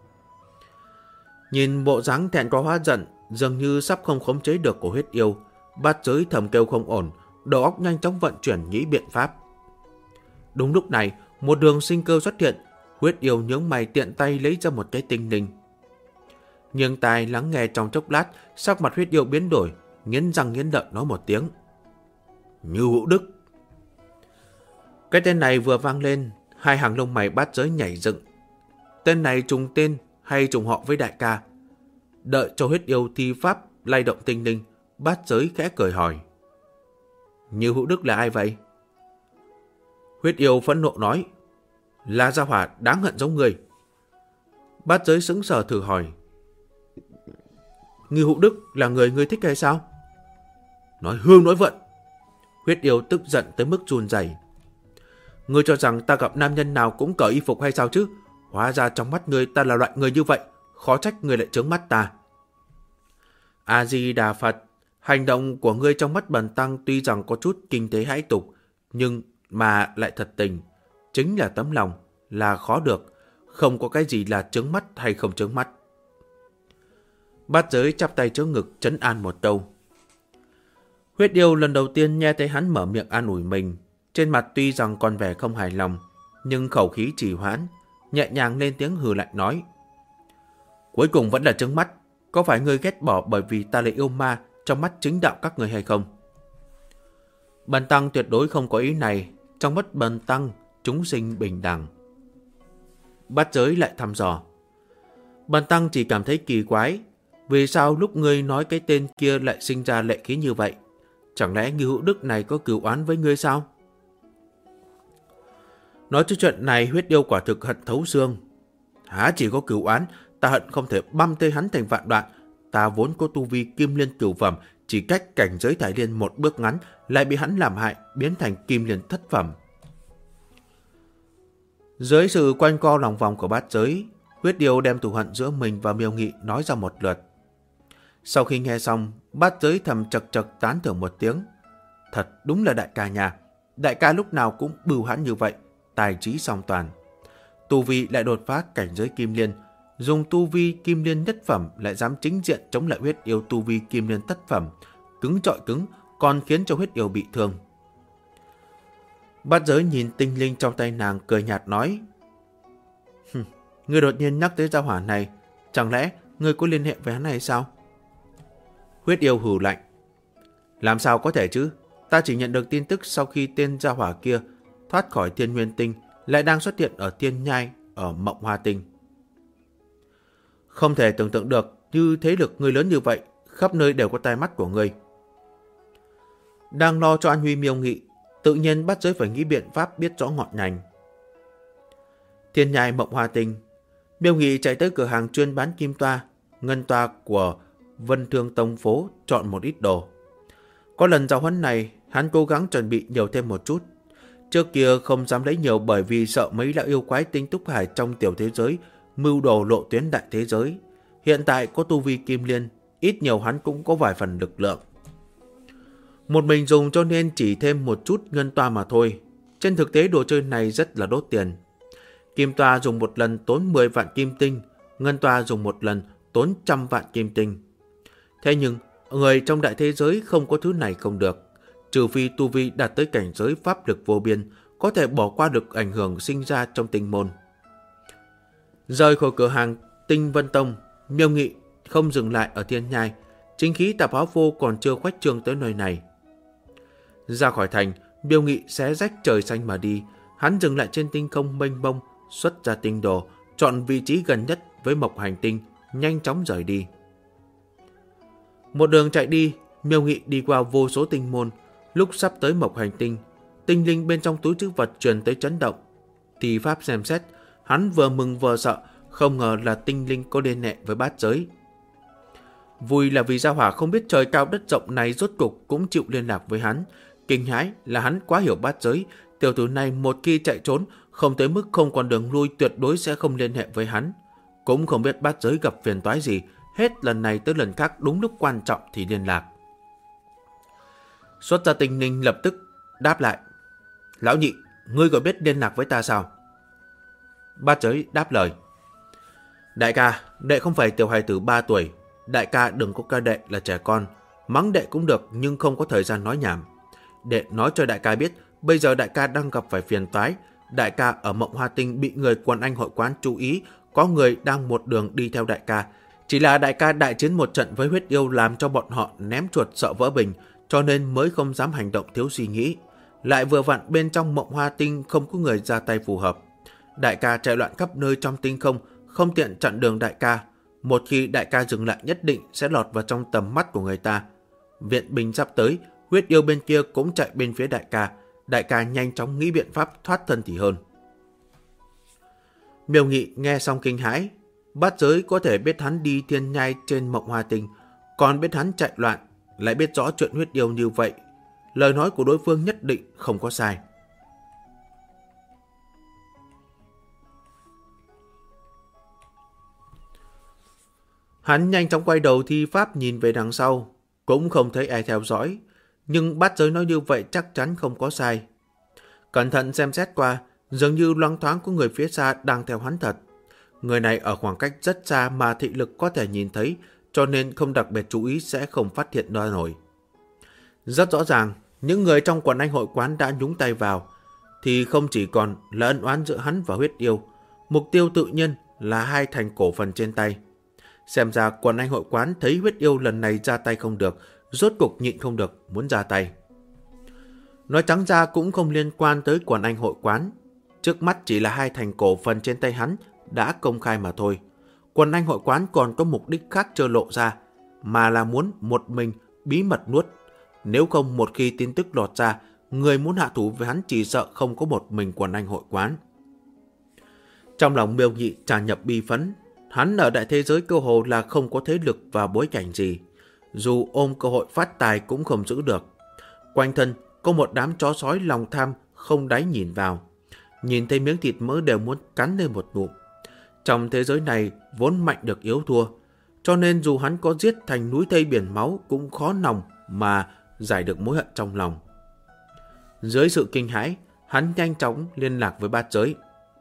Nhìn bộ dáng thẹn quá hóa giận, dường như sắp không khống chế được của Huyết yêu, Bát Giới thầm kêu không ổn, đầu óc nhanh chóng vận chuyển nghĩ biện pháp. Đúng lúc này, một đường sinh cơ xuất hiện, Huyết yêu nhướng mày tiện tay lấy ra một cái tinh linh. Nhưng tai lắng nghe trong chốc lát, sắc mặt Huyết yêu biến đổi, nghiến răng nghiến lợi nói một tiếng. Như Hữu Đức. Cái tên này vừa vang lên, hai hàng lông mày Bát Giới nhảy dựng. Tên này trùng tên hay trùng họ với đại ca? Đợi cho Huyết yêu thi pháp lay động tinh linh, Bát Giới khẽ cười hỏi. Như Hữu Đức là ai vậy? Huyết yêu phẫn nộ nói. Là gia hỏa đáng hận giống người. Bát Giới sững sờ thử hỏi. Như Hữu Đức là người ngươi thích hay sao? Nói hương nói vận. Huyết yêu tức giận tới mức run rẩy. Ngươi cho rằng ta gặp nam nhân nào cũng cởi y phục hay sao chứ? Hóa ra trong mắt ngươi ta là loại người như vậy, khó trách ngươi lại trướng mắt ta. A-di-đà Phật, hành động của ngươi trong mắt bần tăng tuy rằng có chút kinh tế hãi tục, nhưng mà lại thật tình, chính là tấm lòng, là khó được, không có cái gì là trướng mắt hay không trướng mắt. Bát Giới chắp tay trước ngực trấn an một câu. Huyết yêu lần đầu tiên nghe thấy hắn mở miệng an ủi mình, trên mặt tuy rằng còn vẻ không hài lòng, nhưng khẩu khí trì hoãn, nhẹ nhàng lên tiếng hừ lạnh nói: cuối cùng vẫn là trướng mắt, có phải ngươi ghét bỏ bởi vì ta là yêu ma trong mắt chính đạo các người hay không? Bần tăng tuyệt đối không có ý này, trong mắt bần tăng chúng sinh bình đẳng. Bát giới lại thăm dò: bần tăng chỉ cảm thấy kỳ quái, vì sao lúc ngươi nói cái tên kia lại sinh ra lệ khí như vậy? Chẳng lẽ Ngưu Hữu Đức này có cừu oán với ngươi sao? Nói cho chuyện này, huyết yêu quả thực hận thấu xương. Há chỉ có cừu oán, ta hận không thể băm tơi hắn thành vạn đoạn. Ta vốn có tu vi kim liên cửu phẩm, chỉ cách cảnh giới Thái Liên một bước ngắn, lại bị hắn làm hại, biến thành kim liên thất phẩm. Dưới sự quanh co lòng vòng của bát giới, huyết yêu đem thù hận giữa mình và Miêu Nghị nói ra một lượt. Sau khi nghe xong, bát giới thầm chật chật tán thưởng một tiếng. Thật đúng là đại ca nhà. Đại ca lúc nào cũng bưu hãn như vậy, tài trí song toàn. Tu vi lại đột phá cảnh giới kim liên, dùng tu vi kim liên nhất phẩm lại dám chính diện chống lại huyết yêu tu vi kim liên thất phẩm, cứng trọi cứng, còn khiến cho huyết yêu bị thương. Bát giới nhìn tinh linh trong tay nàng cười nhạt nói: ngươi đột nhiên nhắc tới gia hỏa này, chẳng lẽ ngươi có liên hệ với hắn hay sao? Huyết yêu hừ lạnh: làm sao có thể chứ, ta chỉ nhận được tin tức sau khi tên gia hỏa kia thoát khỏi Thiên Nguyên Tinh lại đang xuất hiện ở Thiên Nhai ở Mộng Hoa Tinh. Không thể tưởng tượng được, như thế lực ngươi lớn như vậy, khắp nơi đều có tai mắt của ngươi. Đang lo cho an nguy Miêu Nghị, tự nhiên bát giới phải nghĩ biện pháp biết rõ ngọn ngành. Thiên Nhai Mộng Hoa Tinh, Miêu Nghị chạy tới cửa hàng chuyên bán kim toa, ngân toa của Vân Thương Tông phố chọn một ít đồ. Có lần giáo huấn này, hắn cố gắng chuẩn bị nhiều thêm một chút. Trước kia không dám lấy nhiều bởi vì sợ mấy lão yêu quái tinh túc hải trong tiểu thế giới mưu đồ lộ tuyến đại thế giới. Hiện tại có tu vi kim liên, ít nhiều hắn cũng có vài phần lực lượng. Một mình dùng cho nên chỉ thêm một chút ngân toa mà thôi. Trên thực tế đồ chơi này rất là đốt tiền. Kim toa dùng một lần tốn 10 vạn kim tinh, ngân toa dùng một lần tốn 100 vạn kim tinh. Thế nhưng, người trong đại thế giới không có thứ này không được. Trừ phi tu vi đạt tới cảnh giới pháp lực vô biên, có thể bỏ qua được ảnh hưởng sinh ra trong tinh môn. Rời khỏi cửa hàng Tinh Vân Tông, Miêu Nghị không dừng lại ở Thiên Nhai, chính khí tạp hóa vô còn chưa khuếch trương tới nơi này. Ra khỏi thành, Miêu Nghị xé rách trời xanh mà đi, hắn dừng lại trên tinh không mênh mông, xuất ra tinh đồ, chọn vị trí gần nhất với Mộc Hành Tinh, nhanh chóng rời đi. Một đường chạy đi, Miêu Nghị đi qua vô số tinh môn. Lúc sắp tới Mộc Hành Tinh, tinh linh bên trong túi trữ vật truyền tới chấn động. Thì pháp xem xét, hắn vừa mừng vừa sợ, không ngờ là tinh linh có liên hệ với bát giới. Vui là vì gia hỏa không biết trời cao đất rộng này rốt cục cũng chịu liên lạc với hắn. Kinh hãi là hắn quá hiểu bát giới, tiểu tử này một khi chạy trốn, không tới mức không còn đường lui tuyệt đối sẽ không liên hệ với hắn. Cũng không biết bát giới gặp phiền toái gì, hết lần này tới lần khác đúng lúc quan trọng thì liên lạc. Xuất ra tinh linh lập tức đáp lại: lão nhị, ngươi có biết liên lạc với ta sao? Bát giới đáp lời: đại ca, đệ không phải tiểu hài tử 3 tuổi. Đại ca đừng có coi đệ là trẻ con. Mắng đệ cũng được nhưng không có thời gian nói nhảm. Đệ nói cho đại ca biết, bây giờ đại ca đang gặp phải phiền toái. Đại ca ở Mộng Hoa Tinh bị người quần anh hội quán chú ý, có người đang một đường đi theo đại ca. Chỉ là đại ca đại chiến một trận với huyết yêu làm cho bọn họ ném chuột sợ vỡ bình, cho nên mới không dám hành động thiếu suy nghĩ. Lại vừa vặn bên trong Mộng Hoa Tinh không có người ra tay phù hợp. Đại ca chạy loạn khắp nơi trong tinh không, không tiện chặn đường đại ca. Một khi đại ca dừng lại nhất định sẽ lọt vào trong tầm mắt của người ta. Viện binh sắp tới, huyết yêu bên kia cũng chạy bên phía đại ca. Đại ca nhanh chóng nghĩ biện pháp thoát thân thì hơn. Miêu Nghị nghe xong kinh hãi. Bát giới có thể biết hắn đi Thiên Nhai trên Mộng Hoa Tinh, còn biết hắn chạy loạn, lại biết rõ chuyện huyết yêu như vậy. Lời nói của đối phương nhất định không có sai. Hắn nhanh chóng quay đầu thi pháp nhìn về đằng sau, cũng không thấy ai theo dõi, nhưng bát giới nói như vậy chắc chắn không có sai. Cẩn thận xem xét qua, dường như loáng thoáng có người phía xa đang theo hắn thật. Người này ở khoảng cách rất xa mà thị lực có thể nhìn thấy, cho nên không đặc biệt chú ý sẽ không phát hiện ra nổi. Rất rõ ràng, những người trong quần anh hội quán đã nhúng tay vào, thì không chỉ còn là ân oán giữa hắn và huyết yêu. Mục tiêu tự nhiên là hai thành cổ phần trên tay. Xem ra quần anh hội quán thấy huyết yêu lần này ra tay không được, rốt cục nhịn không được, muốn ra tay. Nói trắng ra cũng không liên quan tới quần anh hội quán. Trước mắt chỉ là hai thành cổ phần trên tay hắn đã công khai mà thôi. Quần anh hội quán còn có mục đích khác chưa lộ ra, mà là muốn một mình bí mật nuốt. Nếu không một khi tin tức lọt ra, người muốn hạ thủ với hắn chỉ sợ không có một mình quần anh hội quán. Trong lòng Miêu Nhị tràn ngập bi phẫn. Hắn ở đại thế giới cơ hồ là không có thế lực và bối cảnh gì. Dù ôm cơ hội phát tài cũng không giữ được. Quanh thân có một đám chó sói lòng tham không đáy nhìn vào. Nhìn thấy miếng thịt mỡ đều muốn cắn lên một ngụm. Trong thế giới này vốn mạnh được yếu thua. Cho nên dù hắn có giết thành núi thây biển máu cũng khó lòng mà giải được mối hận trong lòng. Dưới sự kinh hãi, hắn nhanh chóng liên lạc với bát giới.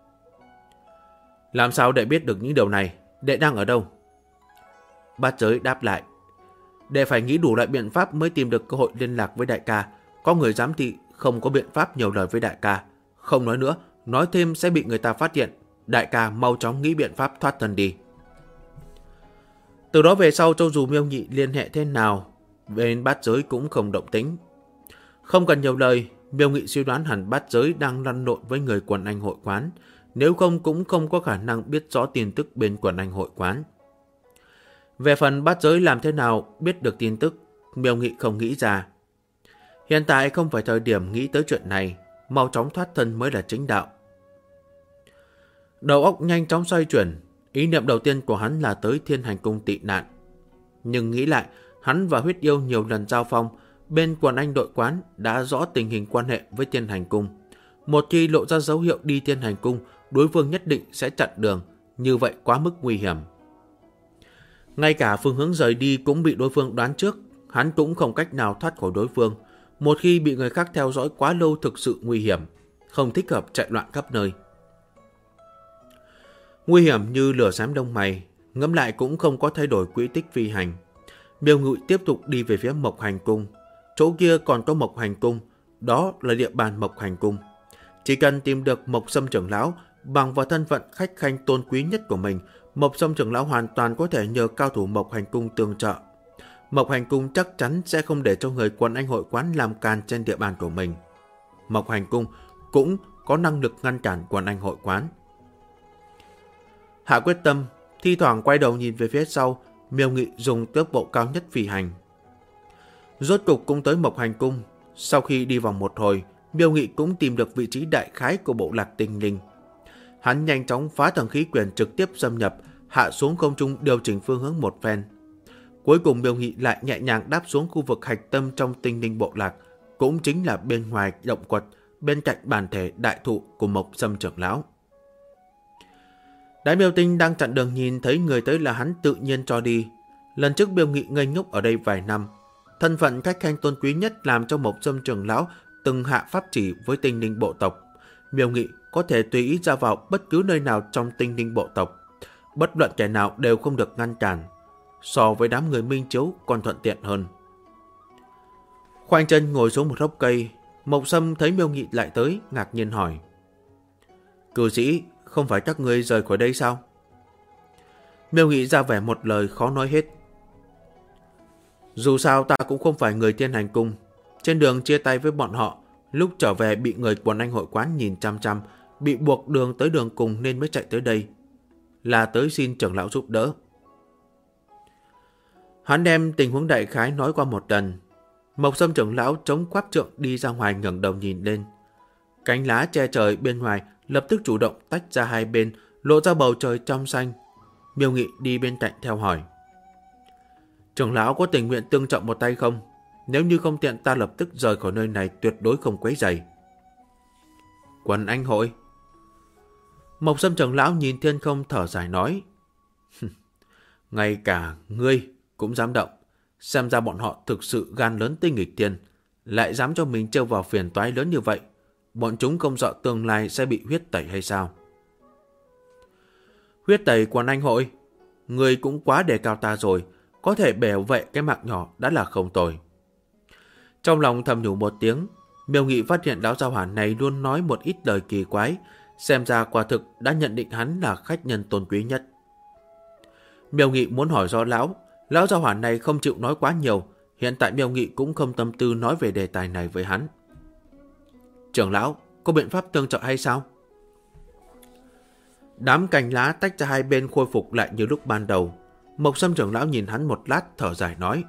Làm sao đệ biết được những điều này? Đệ đang ở đâu? Bát giới đáp lại. Đệ phải nghĩ đủ loại biện pháp mới tìm được cơ hội liên lạc với đại ca. Có người giám thị không có biện pháp nhiều lời với đại ca. Không nói nữa, nói thêm sẽ bị người ta phát hiện. Đại ca mau chóng nghĩ biện pháp thoát thân đi. Từ đó về sau, cho dù Miêu Nhị liên hệ thế nào, bên bát giới cũng không động tĩnh. Không cần nhiều lời, Miêu Nhị suy đoán hẳn bát giới đang lăn lộn với người quần anh hội quán. Nếu không cũng không có khả năng biết rõ tin tức bên quần anh hội quán. Về phần bát giới làm thế nào biết được tin tức, Miêu Nhị không nghĩ ra. Hiện tại không phải thời điểm nghĩ tới chuyện này, mau chóng thoát thân mới là chính đạo. Đầu óc nhanh chóng xoay chuyển, ý niệm đầu tiên của hắn là tới Thiên Hành Cung tị nạn. Nhưng nghĩ lại, hắn và huyết yêu nhiều lần giao phong, bên quần anh đội quán đã rõ tình hình quan hệ với Thiên Hành Cung. Một khi lộ ra dấu hiệu đi Thiên Hành Cung, đối phương nhất định sẽ chặn đường, như vậy quá mức nguy hiểm. Ngay cả phương hướng rời đi cũng bị đối phương đoán trước, hắn cũng không cách nào thoát khỏi đối phương. Một khi bị người khác theo dõi quá lâu thực sự nguy hiểm, không thích hợp chạy loạn khắp nơi. Nguy hiểm như lửa xám đông mày, ngẫm lại cũng không có thay đổi quỹ tích phi hành. Miêu Ngụy tiếp tục đi về phía Mộc Hành Cung. Chỗ kia còn có Mộc Hành Cung, đó là địa bàn Mộc Hành Cung. Chỉ cần tìm được Mộc Sâm trưởng lão, bằng vào thân phận khách khanh tôn quý nhất của mình, Mộc Sâm trưởng lão hoàn toàn có thể nhờ cao thủ Mộc Hành Cung tương trợ. Mộc Hành Cung chắc chắn sẽ không để cho người quần anh hội quán làm càn trên địa bàn của mình. Mộc Hành Cung cũng có năng lực ngăn cản quần anh hội quán. Hạ quyết tâm, thi thoảng quay đầu nhìn về phía sau, Miêu Nghị dùng tốc độ cao nhất phi hành. Rốt cục cũng tới Mộc Hành Cung. Sau khi đi vòng một hồi, Miêu Nghị cũng tìm được vị trí đại khái của bộ lạc tinh linh. Hắn nhanh chóng phá thần khí quyền trực tiếp xâm nhập, hạ xuống không trung điều chỉnh phương hướng một phen. Cuối cùng Miêu Nghị lại nhẹ nhàng đáp xuống khu vực hạch tâm trong tinh linh bộ lạc, cũng chính là bên ngoài động quật, bên cạnh bản thể đại thụ của Mộc Sâm trưởng lão. Đại Miêu Tinh đang chặn đường nhìn thấy người tới là hắn tự nhiên cho đi. Lần trước Miêu Nghị ngây ngốc ở đây vài năm, thân phận khách khanh tôn quý nhất làm cho Mộc Sâm trưởng lão từng hạ pháp chỉ với tinh linh bộ tộc. Miêu Nghị có thể tùy ý ra vào bất cứ nơi nào trong tinh linh bộ tộc, bất luận kẻ nào đều không được ngăn cản. So với đám người Minh Chiếu còn thuận tiện hơn. Khoanh chân ngồi xuống một gốc cây, Mộc Sâm thấy Miêu Nghị lại tới, ngạc nhiên hỏi: "Cư sĩ, không phải các ngươi rời khỏi đây sao?" Miêu Nghị ra vẻ một lời khó nói hết. "Dù sao ta cũng không phải người Thiên Hành Cung. Trên đường chia tay với bọn họ, lúc trở về bị người quần anh hội quán nhìn chăm chăm, bị buộc đường tới đường cùng nên mới chạy tới đây. Là tới xin trưởng lão giúp đỡ." Hắn đem tình huống đại khái nói qua một lần. Mộc Sâm trưởng lão chống quáp trượng đi ra ngoài ngẩng đầu nhìn lên. Cánh lá che trời bên ngoài lập tức chủ động tách ra hai bên, lộ ra bầu trời trong xanh. Miêu Nghị đi bên cạnh theo hỏi: "Trưởng lão có tình nguyện tương trợ một tay không? Nếu như không tiện ta lập tức rời khỏi nơi này, tuyệt đối không quấy rầy." "Quần anh hội?" Mộc Sâm trưởng lão nhìn thiên không thở dài nói: "Ngay cả ngươi cũng dám động, xem ra bọn họ thực sự gan lớn tinh nghịch thiên, lại dám cho mình trêu vào phiền toái lớn như vậy. Bọn chúng không sợ tương lai sẽ bị huyết tẩy hay sao?" "Huyết tẩy quần anh hội? Ngươi cũng quá đề cao ta rồi, có thể bảo vệ cái mạng nhỏ đã là không tồi." Trong lòng thầm nhủ một tiếng, Miêu Nghị phát hiện lão gia hỏa này luôn nói một ít lời kỳ quái, xem ra quả thực đã nhận định hắn là khách nhân tôn quý nhất. Miêu Nghị muốn hỏi rõ lão gia hỏa này không chịu nói quá nhiều, hiện tại Miêu Nghị cũng không tâm tư nói về đề tài này với hắn. Trưởng lão, có biện pháp tương trợ hay sao? Đám cành lá tách ra hai bên khôi phục lại như lúc ban đầu. Mộc Sâm trưởng lão nhìn hắn một lát thở dài nói: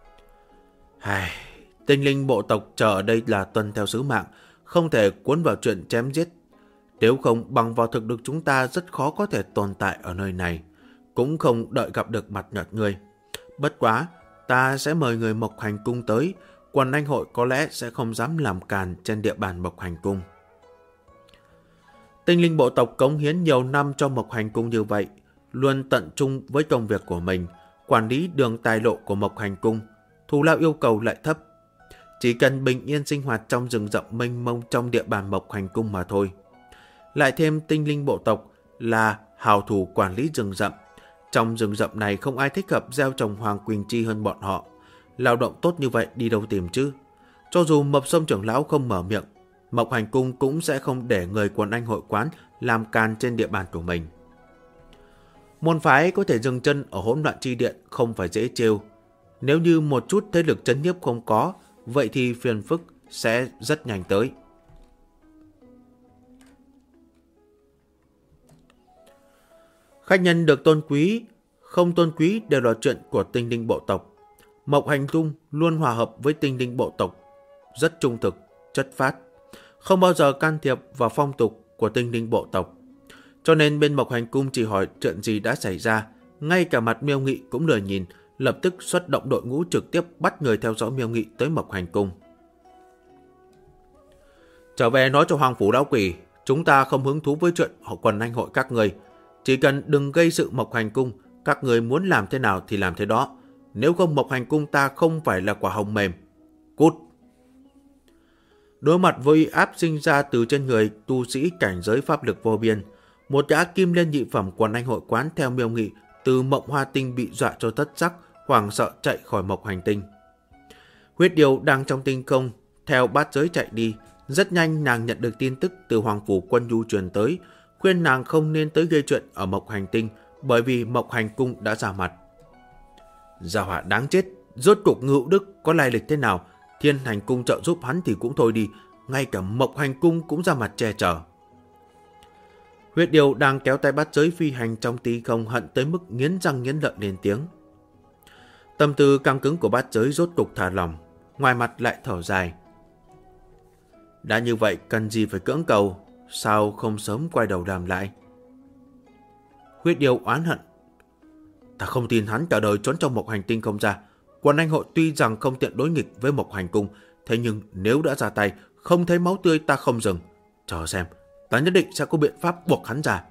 Tinh linh bộ tộc chờ ở đây là tuân theo sứ mạng, không thể cuốn vào chuyện chém giết. Nếu không bằng vào thực lực chúng ta rất khó có thể tồn tại ở nơi này, cũng không đợi gặp được mặt nhật người. Bất quá, ta sẽ mời người Mộc Hành Cung tới, quần anh hội có lẽ sẽ không dám làm càn trên địa bàn Mộc Hành Cung. Tinh linh bộ tộc cống hiến nhiều năm cho Mộc Hành Cung như vậy, luôn tận trung với công việc của mình, quản lý đường tài lộ của Mộc Hành Cung, thù lao yêu cầu lại thấp. Chỉ cần bình yên sinh hoạt trong rừng rậm mênh mông trong địa bàn Mộc Hành Cung mà thôi. Lại thêm tinh linh bộ tộc là hào thủ quản lý rừng rậm. Trong rừng rậm này không ai thích hợp gieo trồng hoàng quỳnh chi hơn bọn họ. Lao động tốt như vậy đi đâu tìm chứ? Cho dù Mộc Sâm trưởng lão không mở miệng, Mộc Hành Cung cũng sẽ không để người quần anh hội quán làm càn trên địa bàn của mình. Môn phái có thể dừng chân ở hỗn loạn chi điện không phải dễ trêu. Nếu như một chút thế lực trấn nhiếp không có, vậy thì phiền phức sẽ rất nhanh tới. Khách nhân được tôn quý, không tôn quý đều là chuyện của tinh linh bộ tộc. Mộc Hành Cung luôn hòa hợp với tinh linh bộ tộc, rất trung thực, chất phát, không bao giờ can thiệp vào phong tục của tinh linh bộ tộc. Cho nên bên Mộc Hành Cung chỉ hỏi chuyện gì đã xảy ra, ngay cả mặt Miêu Nghị cũng lười nhìn, lập tức xuất động đội ngũ trực tiếp bắt người theo dõi Miêu Nghị tới Mộc Hành Cung. Trở về nói cho Hoàng Phủ Lão Quỷ, chúng ta không hứng thú với chuyện quần anh hội các người. Chỉ cần đừng gây sự Mộc Hành Cung, các người muốn làm thế nào thì làm thế đó. Nếu không Mộc Hành Cung ta không phải là quả hồng mềm. Cút! Đối mặt với áp sinh ra từ trên người tu sĩ cảnh giới pháp lực vô biên, một gã kim liên nhị phẩm quần anh hội quán theo Miêu Nghị từ Mộng Hoa Tinh bị dọa cho thất sắc, hoảng sợ chạy khỏi Mộc Hành Tinh. Huyết Điều đang trong tinh không, theo bát giới chạy đi. Rất nhanh nàng nhận được tin tức từ Hoàng Phủ Quân Nhu truyền tới, khuyên nàng không nên tới gây chuyện ở Mộc Hành Tinh, bởi vì Mộc Hành Cung đã ra mặt. Gia hỏa đáng chết, rốt cuộc Ngưu Đức có lai lịch thế nào? Thiên Hành Cung trợ giúp hắn thì cũng thôi đi, ngay cả Mộc Hành Cung cũng ra mặt che chở. Huyết Điều đang kéo tay bát giới phi hành trong tí không, hận tới mức nghiến răng nghiến lợi lên tiếng. Tâm tư căng cứng của bát giới rốt cục thả lỏng, ngoài mặt lại thở dài. Đã như vậy cần gì phải cưỡng cầu, sao không sớm quay đầu làm lại? Huyết Điều oán hận. Ta không tin hắn cả đời trốn trong Mộc Hành Tinh không ra. Quần anh hội tuy rằng không tiện đối nghịch với Mộc Hành Cung, thế nhưng nếu đã ra tay, không thấy máu tươi ta không dừng. Chờ xem, ta nhất định sẽ có biện pháp buộc hắn ra.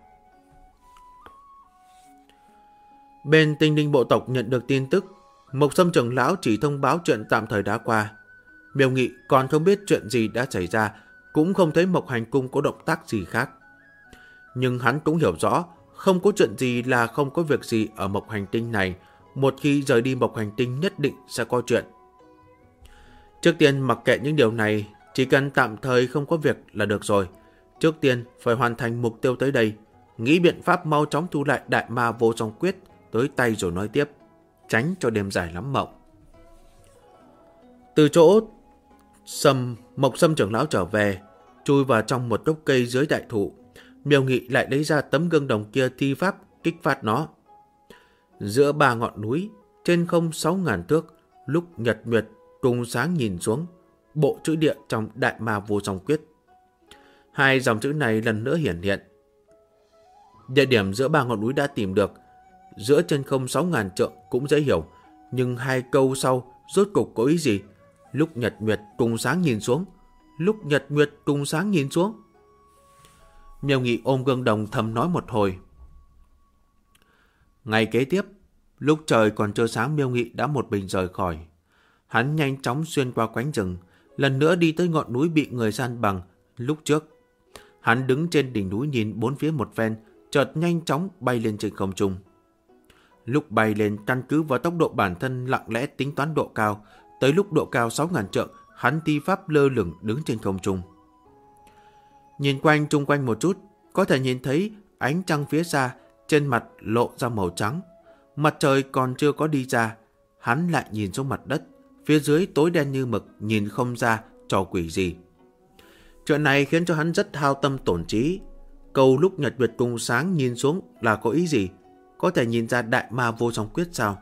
Bên tinh linh bộ tộc nhận được tin tức, Mộc Sâm trưởng lão chỉ thông báo chuyện tạm thời đã qua. Miêu Nghị còn không biết chuyện gì đã xảy ra, cũng không thấy Mộc Hành Cung có động tác gì khác. Nhưng hắn cũng hiểu rõ, không có chuyện gì là không có việc gì ở Mộc Hành Tinh này. Một khi rời đi Mộc Hành Tinh nhất định sẽ có chuyện. Trước tiên mặc kệ những điều này, chỉ cần tạm thời không có việc là được rồi. Trước tiên phải hoàn thành mục tiêu tới đây, nghĩ biện pháp mau chóng thu lại đại ma vô song quyết tới tay rồi nói tiếp, tránh cho đêm dài lắm mộng. Từ chỗ Mộc Sâm trưởng lão trở về, chui vào trong một gốc cây dưới đại thụ, Miêu Nghị lại lấy ra tấm gương đồng kia thi pháp kích phát nó. Giữa ba ngọn núi, trên không 6.000 thước, lúc nhật nguyệt cùng sáng nhìn xuống, bộ chữ địa trong đại ma vô song quyết. Hai dòng chữ này lần nữa hiển hiện. Địa điểm giữa ba ngọn núi đã tìm được, giữa trên không 6.000 trượng cũng dễ hiểu, nhưng hai câu sau rốt cục có ý gì? Lúc nhật nguyệt cùng sáng nhìn xuống, lúc nhật nguyệt cùng sáng nhìn xuống. Miêu Nghị ôm gương đồng thầm nói một hồi. Ngày kế tiếp, lúc trời còn chưa sáng, Miêu Nghị đã một mình rời khỏi. Hắn nhanh chóng xuyên qua cánh rừng, lần nữa đi tới ngọn núi bị người san bằng lúc trước. Hắn đứng trên đỉnh núi nhìn bốn phía một phen, chợt nhanh chóng bay lên trên không trung. Lúc bay lên, căn cứ vào tốc độ bản thân lặng lẽ tính toán độ cao, tới lúc độ cao 6.000 trượng, hắn thi pháp lơ lửng đứng trên không trung. Nhìn quanh chung quanh một chút, có thể nhìn thấy ánh trăng phía xa, trên mặt lộ ra màu trắng. Mặt trời còn chưa có đi ra, hắn lại nhìn xuống mặt đất, phía dưới tối đen như mực, nhìn không ra trò quỷ gì. Chuyện này khiến cho hắn rất hao tâm tổn trí. Câu lúc nhật nguyệt cùng sáng nhìn xuống là có ý gì? Có thể nhìn ra đại ma vô song quyết sao?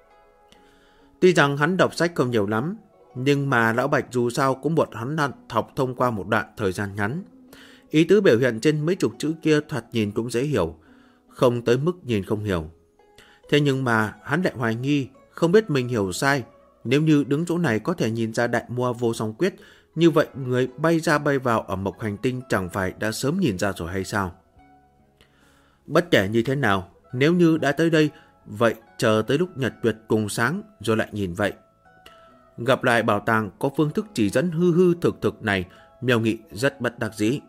Tuy rằng hắn đọc sách không nhiều lắm, nhưng mà Lão Bạch dù sao cũng buộc hắn học thông qua một đoạn thời gian ngắn. Ý tứ biểu hiện trên mấy chục chữ kia thoạt nhìn cũng dễ hiểu, không tới mức nhìn không hiểu. Thế nhưng mà hắn lại hoài nghi, không biết mình hiểu sai. Nếu như đứng chỗ này có thể nhìn ra đại mua vô song quyết, như vậy người bay ra bay vào ở Mộc Hành Tinh chẳng phải đã sớm nhìn ra rồi hay sao? Bất kể như thế nào, nếu như đã tới đây, vậy chờ tới lúc nhật nguyệt cùng sáng rồi lại nhìn vậy. Gặp lại bảo tàng có phương thức chỉ dẫn hư hư thực thực này, Miêu Nghị rất bất đắc dĩ.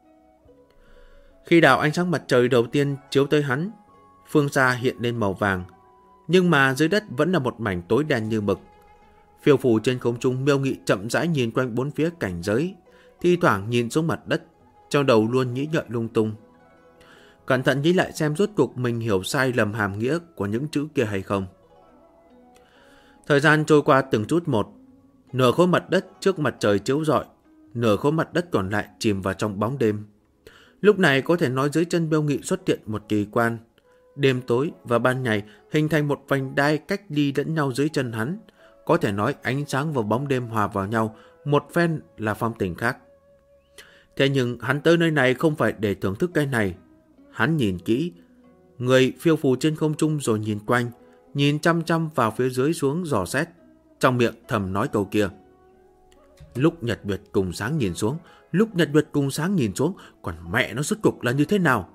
Khi đạo ánh sáng mặt trời đầu tiên chiếu tới hắn, phương xa hiện lên màu vàng, nhưng mà dưới đất vẫn là một mảnh tối đen như mực. Phiêu phù trên không trung, Miêu Nghị chậm rãi nhìn quanh bốn phía cảnh giới, thi thoảng nhìn xuống mặt đất, trong đầu luôn nghĩ ngợi lung tung. Cẩn thận nghĩ lại xem rốt cuộc mình hiểu sai lầm hàm nghĩa của những chữ kia hay không. Thời gian trôi qua từng chút một, nửa khối mặt đất trước mặt trời chiếu rọi, nửa khối mặt đất còn lại chìm vào trong bóng đêm. Lúc này có thể nói dưới chân Miêu Nghị xuất hiện một kỳ quan. Đêm tối và ban ngày hình thành một vành đai cách ly lẫn nhau dưới chân hắn. Có thể nói ánh sáng và bóng đêm hòa vào nhau, một phen là phong tình khác. Thế nhưng hắn tới nơi này không phải để thưởng thức cái này. Hắn nhìn kỹ, người phiêu phù trên không trung rồi nhìn quanh, nhìn chăm chăm vào phía dưới xuống dò xét, trong miệng thầm nói câu kia. Lúc nhật nguyệt cùng sáng nhìn xuống, lúc nhật nguyệt cùng sáng nhìn xuống, còn mẹ nó rốt cục là như thế nào?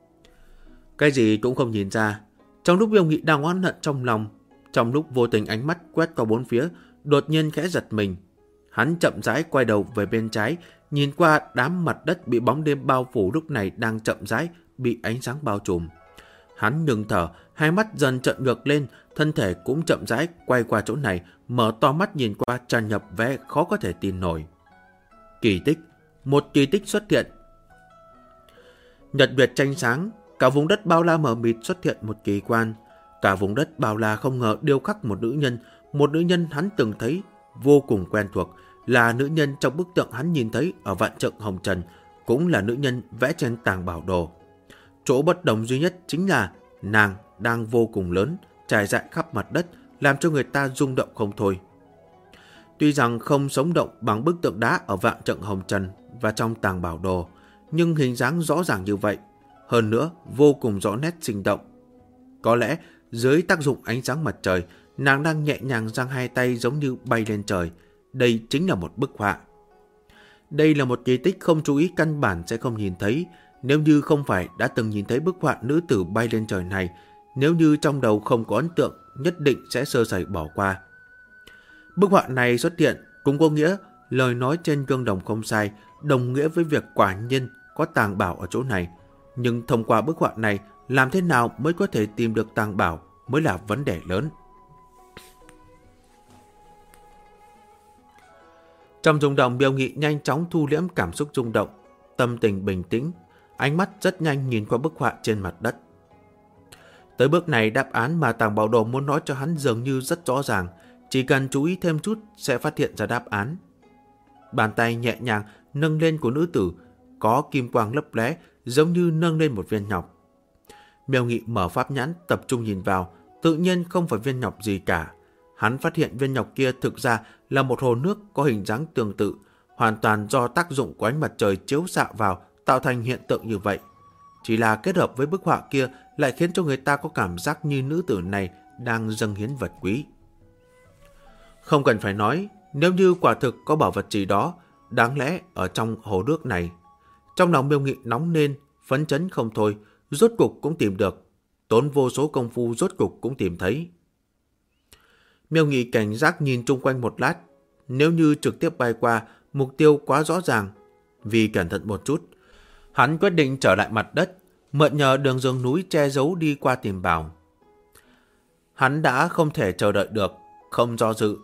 Cái gì cũng không nhìn ra. Trong lúc Miêu Nghị đang oán hận trong lòng, trong lúc vô tình ánh mắt quét qua bốn phía, đột nhiên khẽ giật mình. Hắn chậm rãi quay đầu về bên trái, nhìn qua đám mặt đất bị bóng đêm bao phủ lúc này đang chậm rãi bị ánh sáng bao trùm. Hắn ngừng thở, hai mắt dần trợn ngược lên, thân thể cũng chậm rãi quay qua chỗ này, mở to mắt nhìn qua tràn ngập vẻ khó có thể tin nổi. Kỳ tích, một kỳ tích xuất hiện. Nhật nguyệt tranh sáng, cả vùng đất bao la mờ mịt xuất hiện một kỳ quan. Cả vùng đất bao la không ngờ điêu khắc một nữ nhân hắn từng thấy vô cùng quen thuộc, là nữ nhân trong bức tượng hắn nhìn thấy ở vạn trượng hồng trần, cũng là nữ nhân vẽ trên tàng bảo đồ. Chỗ bất đồng duy nhất chính là nàng đang vô cùng lớn, trải rộng khắp mặt đất, làm cho người ta rung động không thôi. Tuy rằng không sống động bằng bức tượng đá ở vạn trượng hồng trần và trong tàng bảo đồ, nhưng hình dáng rõ ràng như vậy, hơn nữa vô cùng rõ nét sinh động. Có lẽ dưới tác dụng ánh sáng mặt trời, nàng đang nhẹ nhàng giang hai tay giống như bay lên trời. Đây chính là một bức họa. Đây là một kỳ tích không chú ý căn bản sẽ không nhìn thấy. Nếu như không phải đã từng nhìn thấy bức họa nữ tử bay lên trời này, nếu như trong đầu không có ấn tượng, nhất định sẽ sơ sẩy bỏ qua. Bức họa này xuất hiện cũng có nghĩa lời nói trên gương đồng không sai, đồng nghĩa với việc quả nhiên có tàng bảo ở chỗ này. Nhưng thông qua bức họa này, làm thế nào mới có thể tìm được tàng bảo mới là vấn đề lớn. Trong rung động, Miêu Nghị nhanh chóng thu liễm cảm xúc rung động, tâm tình bình tĩnh, ánh mắt rất nhanh nhìn qua bức họa trên mặt đất. Tới bước này, đáp án mà tàng bảo đồ muốn nói cho hắn dường như rất rõ ràng, chỉ cần chú ý thêm chút sẽ phát hiện ra đáp án. Bàn tay nhẹ nhàng nâng lên của nữ tử, có kim quang lấp lóe, giống như nâng lên một viên ngọc. Miêu Nghị mở pháp nhãn tập trung nhìn vào, tự nhiên không phải viên ngọc gì cả. Hắn phát hiện viên ngọc kia thực ra là một hồ nước có hình dáng tương tự, hoàn toàn do tác dụng của ánh mặt trời chiếu xạ vào tạo thành hiện tượng như vậy. Chỉ là kết hợp với bức họa kia lại khiến cho người ta có cảm giác như nữ tử này đang dâng hiến vật quý. Không cần phải nói, nếu như quả thực có bảo vật gì đó, đáng lẽ ở trong hồ nước này. Trong lòng Miêu Nghị nóng lên, phấn chấn không thôi, rốt cục cũng tìm được. Tốn vô số công phu rốt cục cũng tìm thấy. Miêu Nghị cảnh giác nhìn chung quanh một lát. Nếu như trực tiếp bay qua, mục tiêu quá rõ ràng. Vì cẩn thận một chút, hắn quyết định trở lại mặt đất, mượn nhờ đường rừng núi che giấu đi qua tìm bảo. Hắn đã không thể chờ đợi được, không do dự,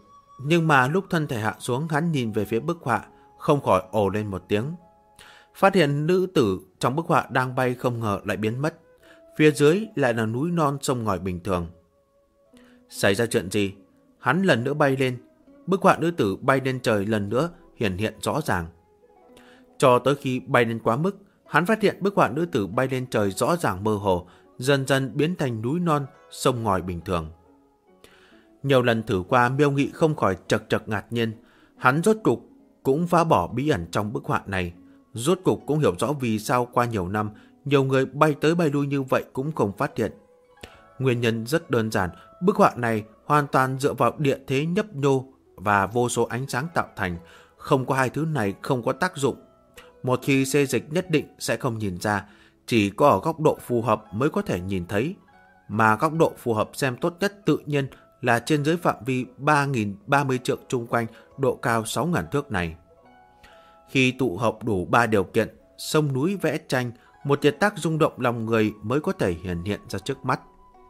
Nhưng mà lúc thân thể hạ xuống, hắn nhìn về phía bức họa, không khỏi ồ lên một tiếng. Phát hiện nữ tử trong bức họa đang bay không ngờ lại biến mất. Phía dưới lại là núi non sông ngòi bình thường. Xảy ra chuyện gì? Hắn lần nữa bay lên. Bức họa nữ tử bay lên trời lần nữa hiện rõ ràng. Cho tới khi bay lên quá mức, hắn phát hiện bức họa nữ tử bay lên trời rõ ràng mơ hồ, dần dần biến thành núi non sông ngòi bình thường. Nhiều lần thử qua, Miêu Nghị không khỏi chật ngạc nhiên. Hắn rốt cục cũng phá bỏ bí ẩn trong bức họa này. Rốt cục cũng hiểu rõ vì sao qua nhiều năm, nhiều người bay tới bay lui như vậy cũng không phát hiện. Nguyên nhân rất đơn giản, bức họa này hoàn toàn dựa vào địa thế nhấp nhô và vô số ánh sáng tạo thành. Không có hai thứ này không có tác dụng. Một khi xê dịch nhất định sẽ không nhìn ra, chỉ có ở góc độ phù hợp mới có thể nhìn thấy. Mà góc độ phù hợp xem tốt nhất tự nhiên là trên dưới phạm vi 3.030 trượng chung quanh độ cao 6.000 thước này. Khi tụ hợp đủ 3 điều kiện, sông núi vẽ tranh, một kiệt tác rung động lòng người mới có thể hiện ra trước mắt.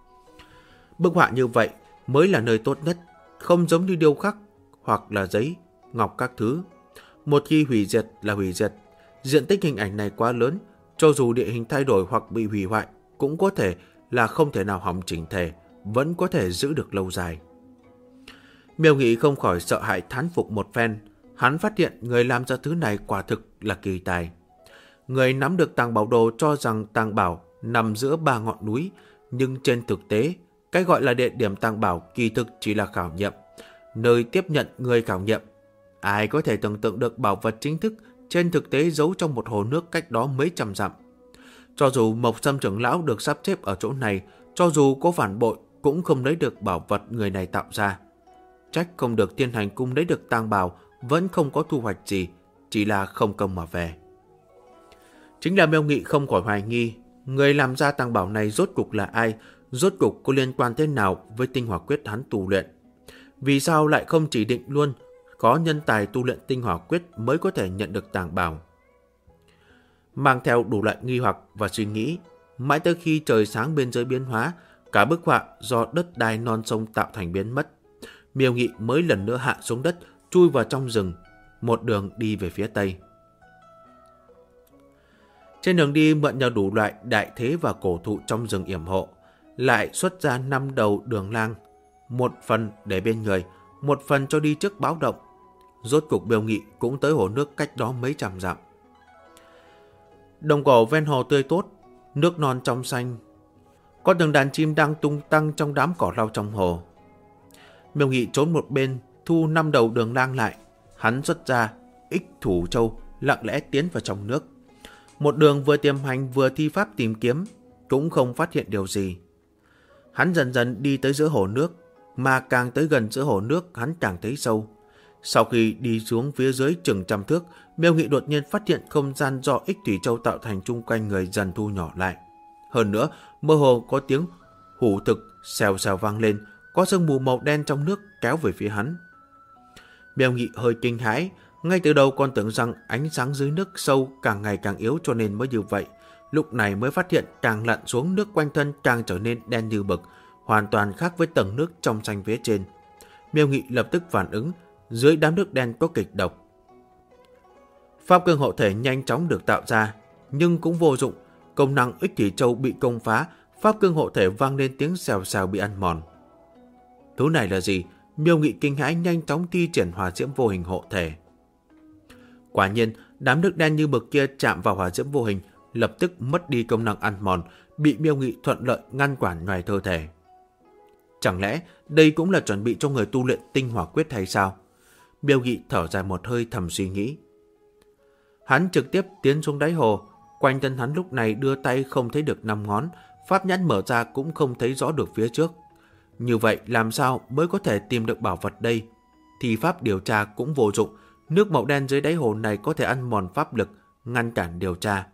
Bức họa như vậy mới là nơi tốt nhất, không giống như điêu khắc hoặc là giấy, ngọc các thứ. Một khi hủy diệt là hủy diệt, diện tích hình ảnh này quá lớn, cho dù địa hình thay đổi hoặc bị hủy hoại, cũng có thể là không thể nào hỏng chỉnh thể, vẫn có thể giữ được lâu dài. Miêu Nghị không khỏi sợ hãi thán phục một phen. Hắn phát hiện người làm ra thứ này quả thực là kỳ tài. Người nắm được tàng bảo đồ cho rằng tàng bảo nằm giữa 3 ngọn núi, nhưng trên thực tế, cái gọi là địa điểm tàng bảo kỳ thực chỉ là khảo nghiệm, nơi tiếp nhận người khảo nghiệm. Ai có thể tưởng tượng được bảo vật chính thức trên thực tế giấu trong một hồ nước cách đó mấy trăm dặm. Cho dù Mộc Sâm trưởng lão được sắp xếp ở chỗ này, cho dù có phản bội cũng không lấy được bảo vật người này tạo ra. Trách không được Thiên Hành Cung lấy được tàng bảo vẫn không có thu hoạch gì, chỉ là không công mà về. Chính là Miêu Nghị không khỏi hoài nghi, người làm ra tàng bảo này rốt cục là ai, rốt cục có liên quan thế nào với tinh hỏa quyết hắn tu luyện. Vì sao lại không chỉ định luôn có nhân tài tu luyện tinh hỏa quyết mới có thể nhận được tàng bảo. Mang theo đủ loại nghi hoặc và suy nghĩ, mãi tới khi trời sáng bên dưới biến hóa, cả bức họa do đất đai non sông tạo thành biến mất, Miêu Nghị mới lần nữa hạ xuống đất, chui vào trong rừng, một đường đi về phía tây. Trên đường đi mượn nhờ đủ loại đại thế và cổ thụ trong rừng yểm hộ, lại xuất ra 5 đầu đường lang, một phần để bên người, một phần cho đi trước báo động. Rốt cục Miêu Nghị cũng tới hồ nước cách đó mấy trăm dặm. Đồng cỏ ven hồ tươi tốt, nước non trong xanh. Có từng đàn chim đang tung tăng trong đám cỏ lau trong hồ. Miêu Nghị trốn một bên, thu 5 đầu đường lang lại. Hắn xuất ra Ích Thủ Châu, lặng lẽ tiến vào trong nước. Một đường vừa tiềm hành vừa thi pháp tìm kiếm, cũng không phát hiện điều gì. Hắn dần dần đi tới giữa hồ nước, mà càng tới gần giữa hồ nước hắn càng thấy sâu. Sau khi đi xuống phía dưới chừng trăm thước, Miêu Nghị đột nhiên phát hiện không gian do Ích Thủy Châu tạo thành chung quanh người dần thu nhỏ lại. Hơn nữa, mơ hồ có tiếng hủ thực xèo xèo vang lên, có sương mù màu đen trong nước kéo về phía hắn. Miêu Nghị hơi kinh hãi, ngay từ đầu còn tưởng rằng ánh sáng dưới nước sâu càng ngày càng yếu cho nên mới như vậy. Lúc này mới phát hiện càng lặn xuống nước quanh thân càng trở nên đen như mực, hoàn toàn khác với tầng nước trong xanh phía trên. Miêu Nghị lập tức phản ứng, dưới đám nước đen có kịch độc. Pháp cương hộ thể nhanh chóng được tạo ra, nhưng cũng vô dụng. Công năng Ích Thủy Châu bị công phá, pháp cương hộ thể vang lên tiếng xèo xèo bị ăn mòn. Thứ này là gì? Miêu Nghị kinh hãi nhanh chóng thi triển hỏa diễm vô hình hộ thể. Quả nhiên, đám nước đen như mực kia chạm vào hỏa diễm vô hình, lập tức mất đi công năng ăn mòn, bị Miêu Nghị thuận lợi ngăn cản ngoài cơ thể. Chẳng lẽ đây cũng là chuẩn bị cho người tu luyện tinh hỏa quyết hay sao? Miêu Nghị thở dài một hơi thầm suy nghĩ. Hắn trực tiếp tiến xuống đáy hồ, quanh thân hắn lúc này đưa tay không thấy được 5 ngón, pháp nhãn mở ra cũng không thấy rõ được phía trước. Như vậy làm sao mới có thể tìm được bảo vật đây? Thì pháp điều tra cũng vô dụng, nước màu đen dưới đáy hồ này có thể ăn mòn pháp lực, ngăn cản điều tra.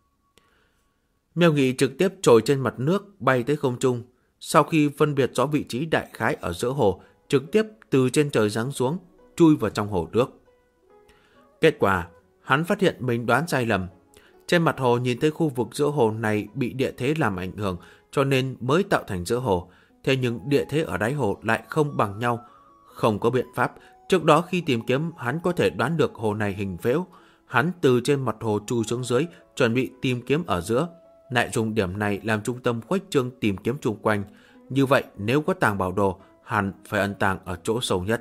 Miêu Nghị trực tiếp trồi trên mặt nước bay tới không trung. Sau khi phân biệt rõ vị trí đại khái ở giữa hồ, trực tiếp từ trên trời giáng xuống, chui vào trong hồ nước. Kết quả, hắn phát hiện mình đoán sai lầm. Trên mặt hồ nhìn thấy khu vực giữa hồ này bị địa thế làm ảnh hưởng cho nên mới tạo thành giữa hồ. Thế nhưng địa thế ở đáy hồ lại không bằng nhau, Không có biện pháp, trước đó khi tìm kiếm hắn có thể đoán được hồ này hình phễu. Hắn từ trên mặt hồ chui xuống dưới, chuẩn bị tìm kiếm ở giữa. Lại dùng điểm này làm trung tâm khuếch trương tìm kiếm chung quanh. Như vậy nếu có tàng bảo đồ, hắn phải ẩn tàng ở chỗ sâu nhất.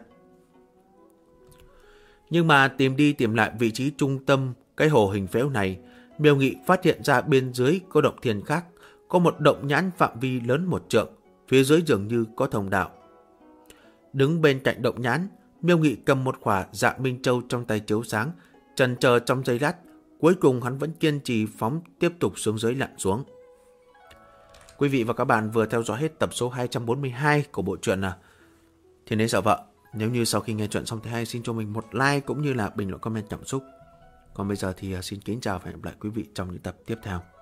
Nhưng mà tìm đi tìm lại vị trí trung tâm cái hồ hình phễu này, Miêu Nghị phát hiện ra bên dưới có động thiên khác, có một động nhãn phạm vi lớn 1 trượng, phía dưới dường như có thông đạo. Đứng bên cạnh động nhãn, Miêu Nghị cầm một quả Dạ Minh Châu trong tay chiếu sáng, chần chờ trong giây lát, cuối cùng hắn vẫn kiên trì phóng tiếp tục xuống dưới lặn xuống. Quý vị và các bạn vừa theo dõi hết tập số 242 của bộ truyện Thiên Đế Sợ Vợ. Nếu như sau khi nghe chuyện xong thì hãy xin cho mình một like cũng như là bình luận comment cảm xúc. Còn bây giờ thì xin kính chào và hẹn gặp lại quý vị trong những tập tiếp theo.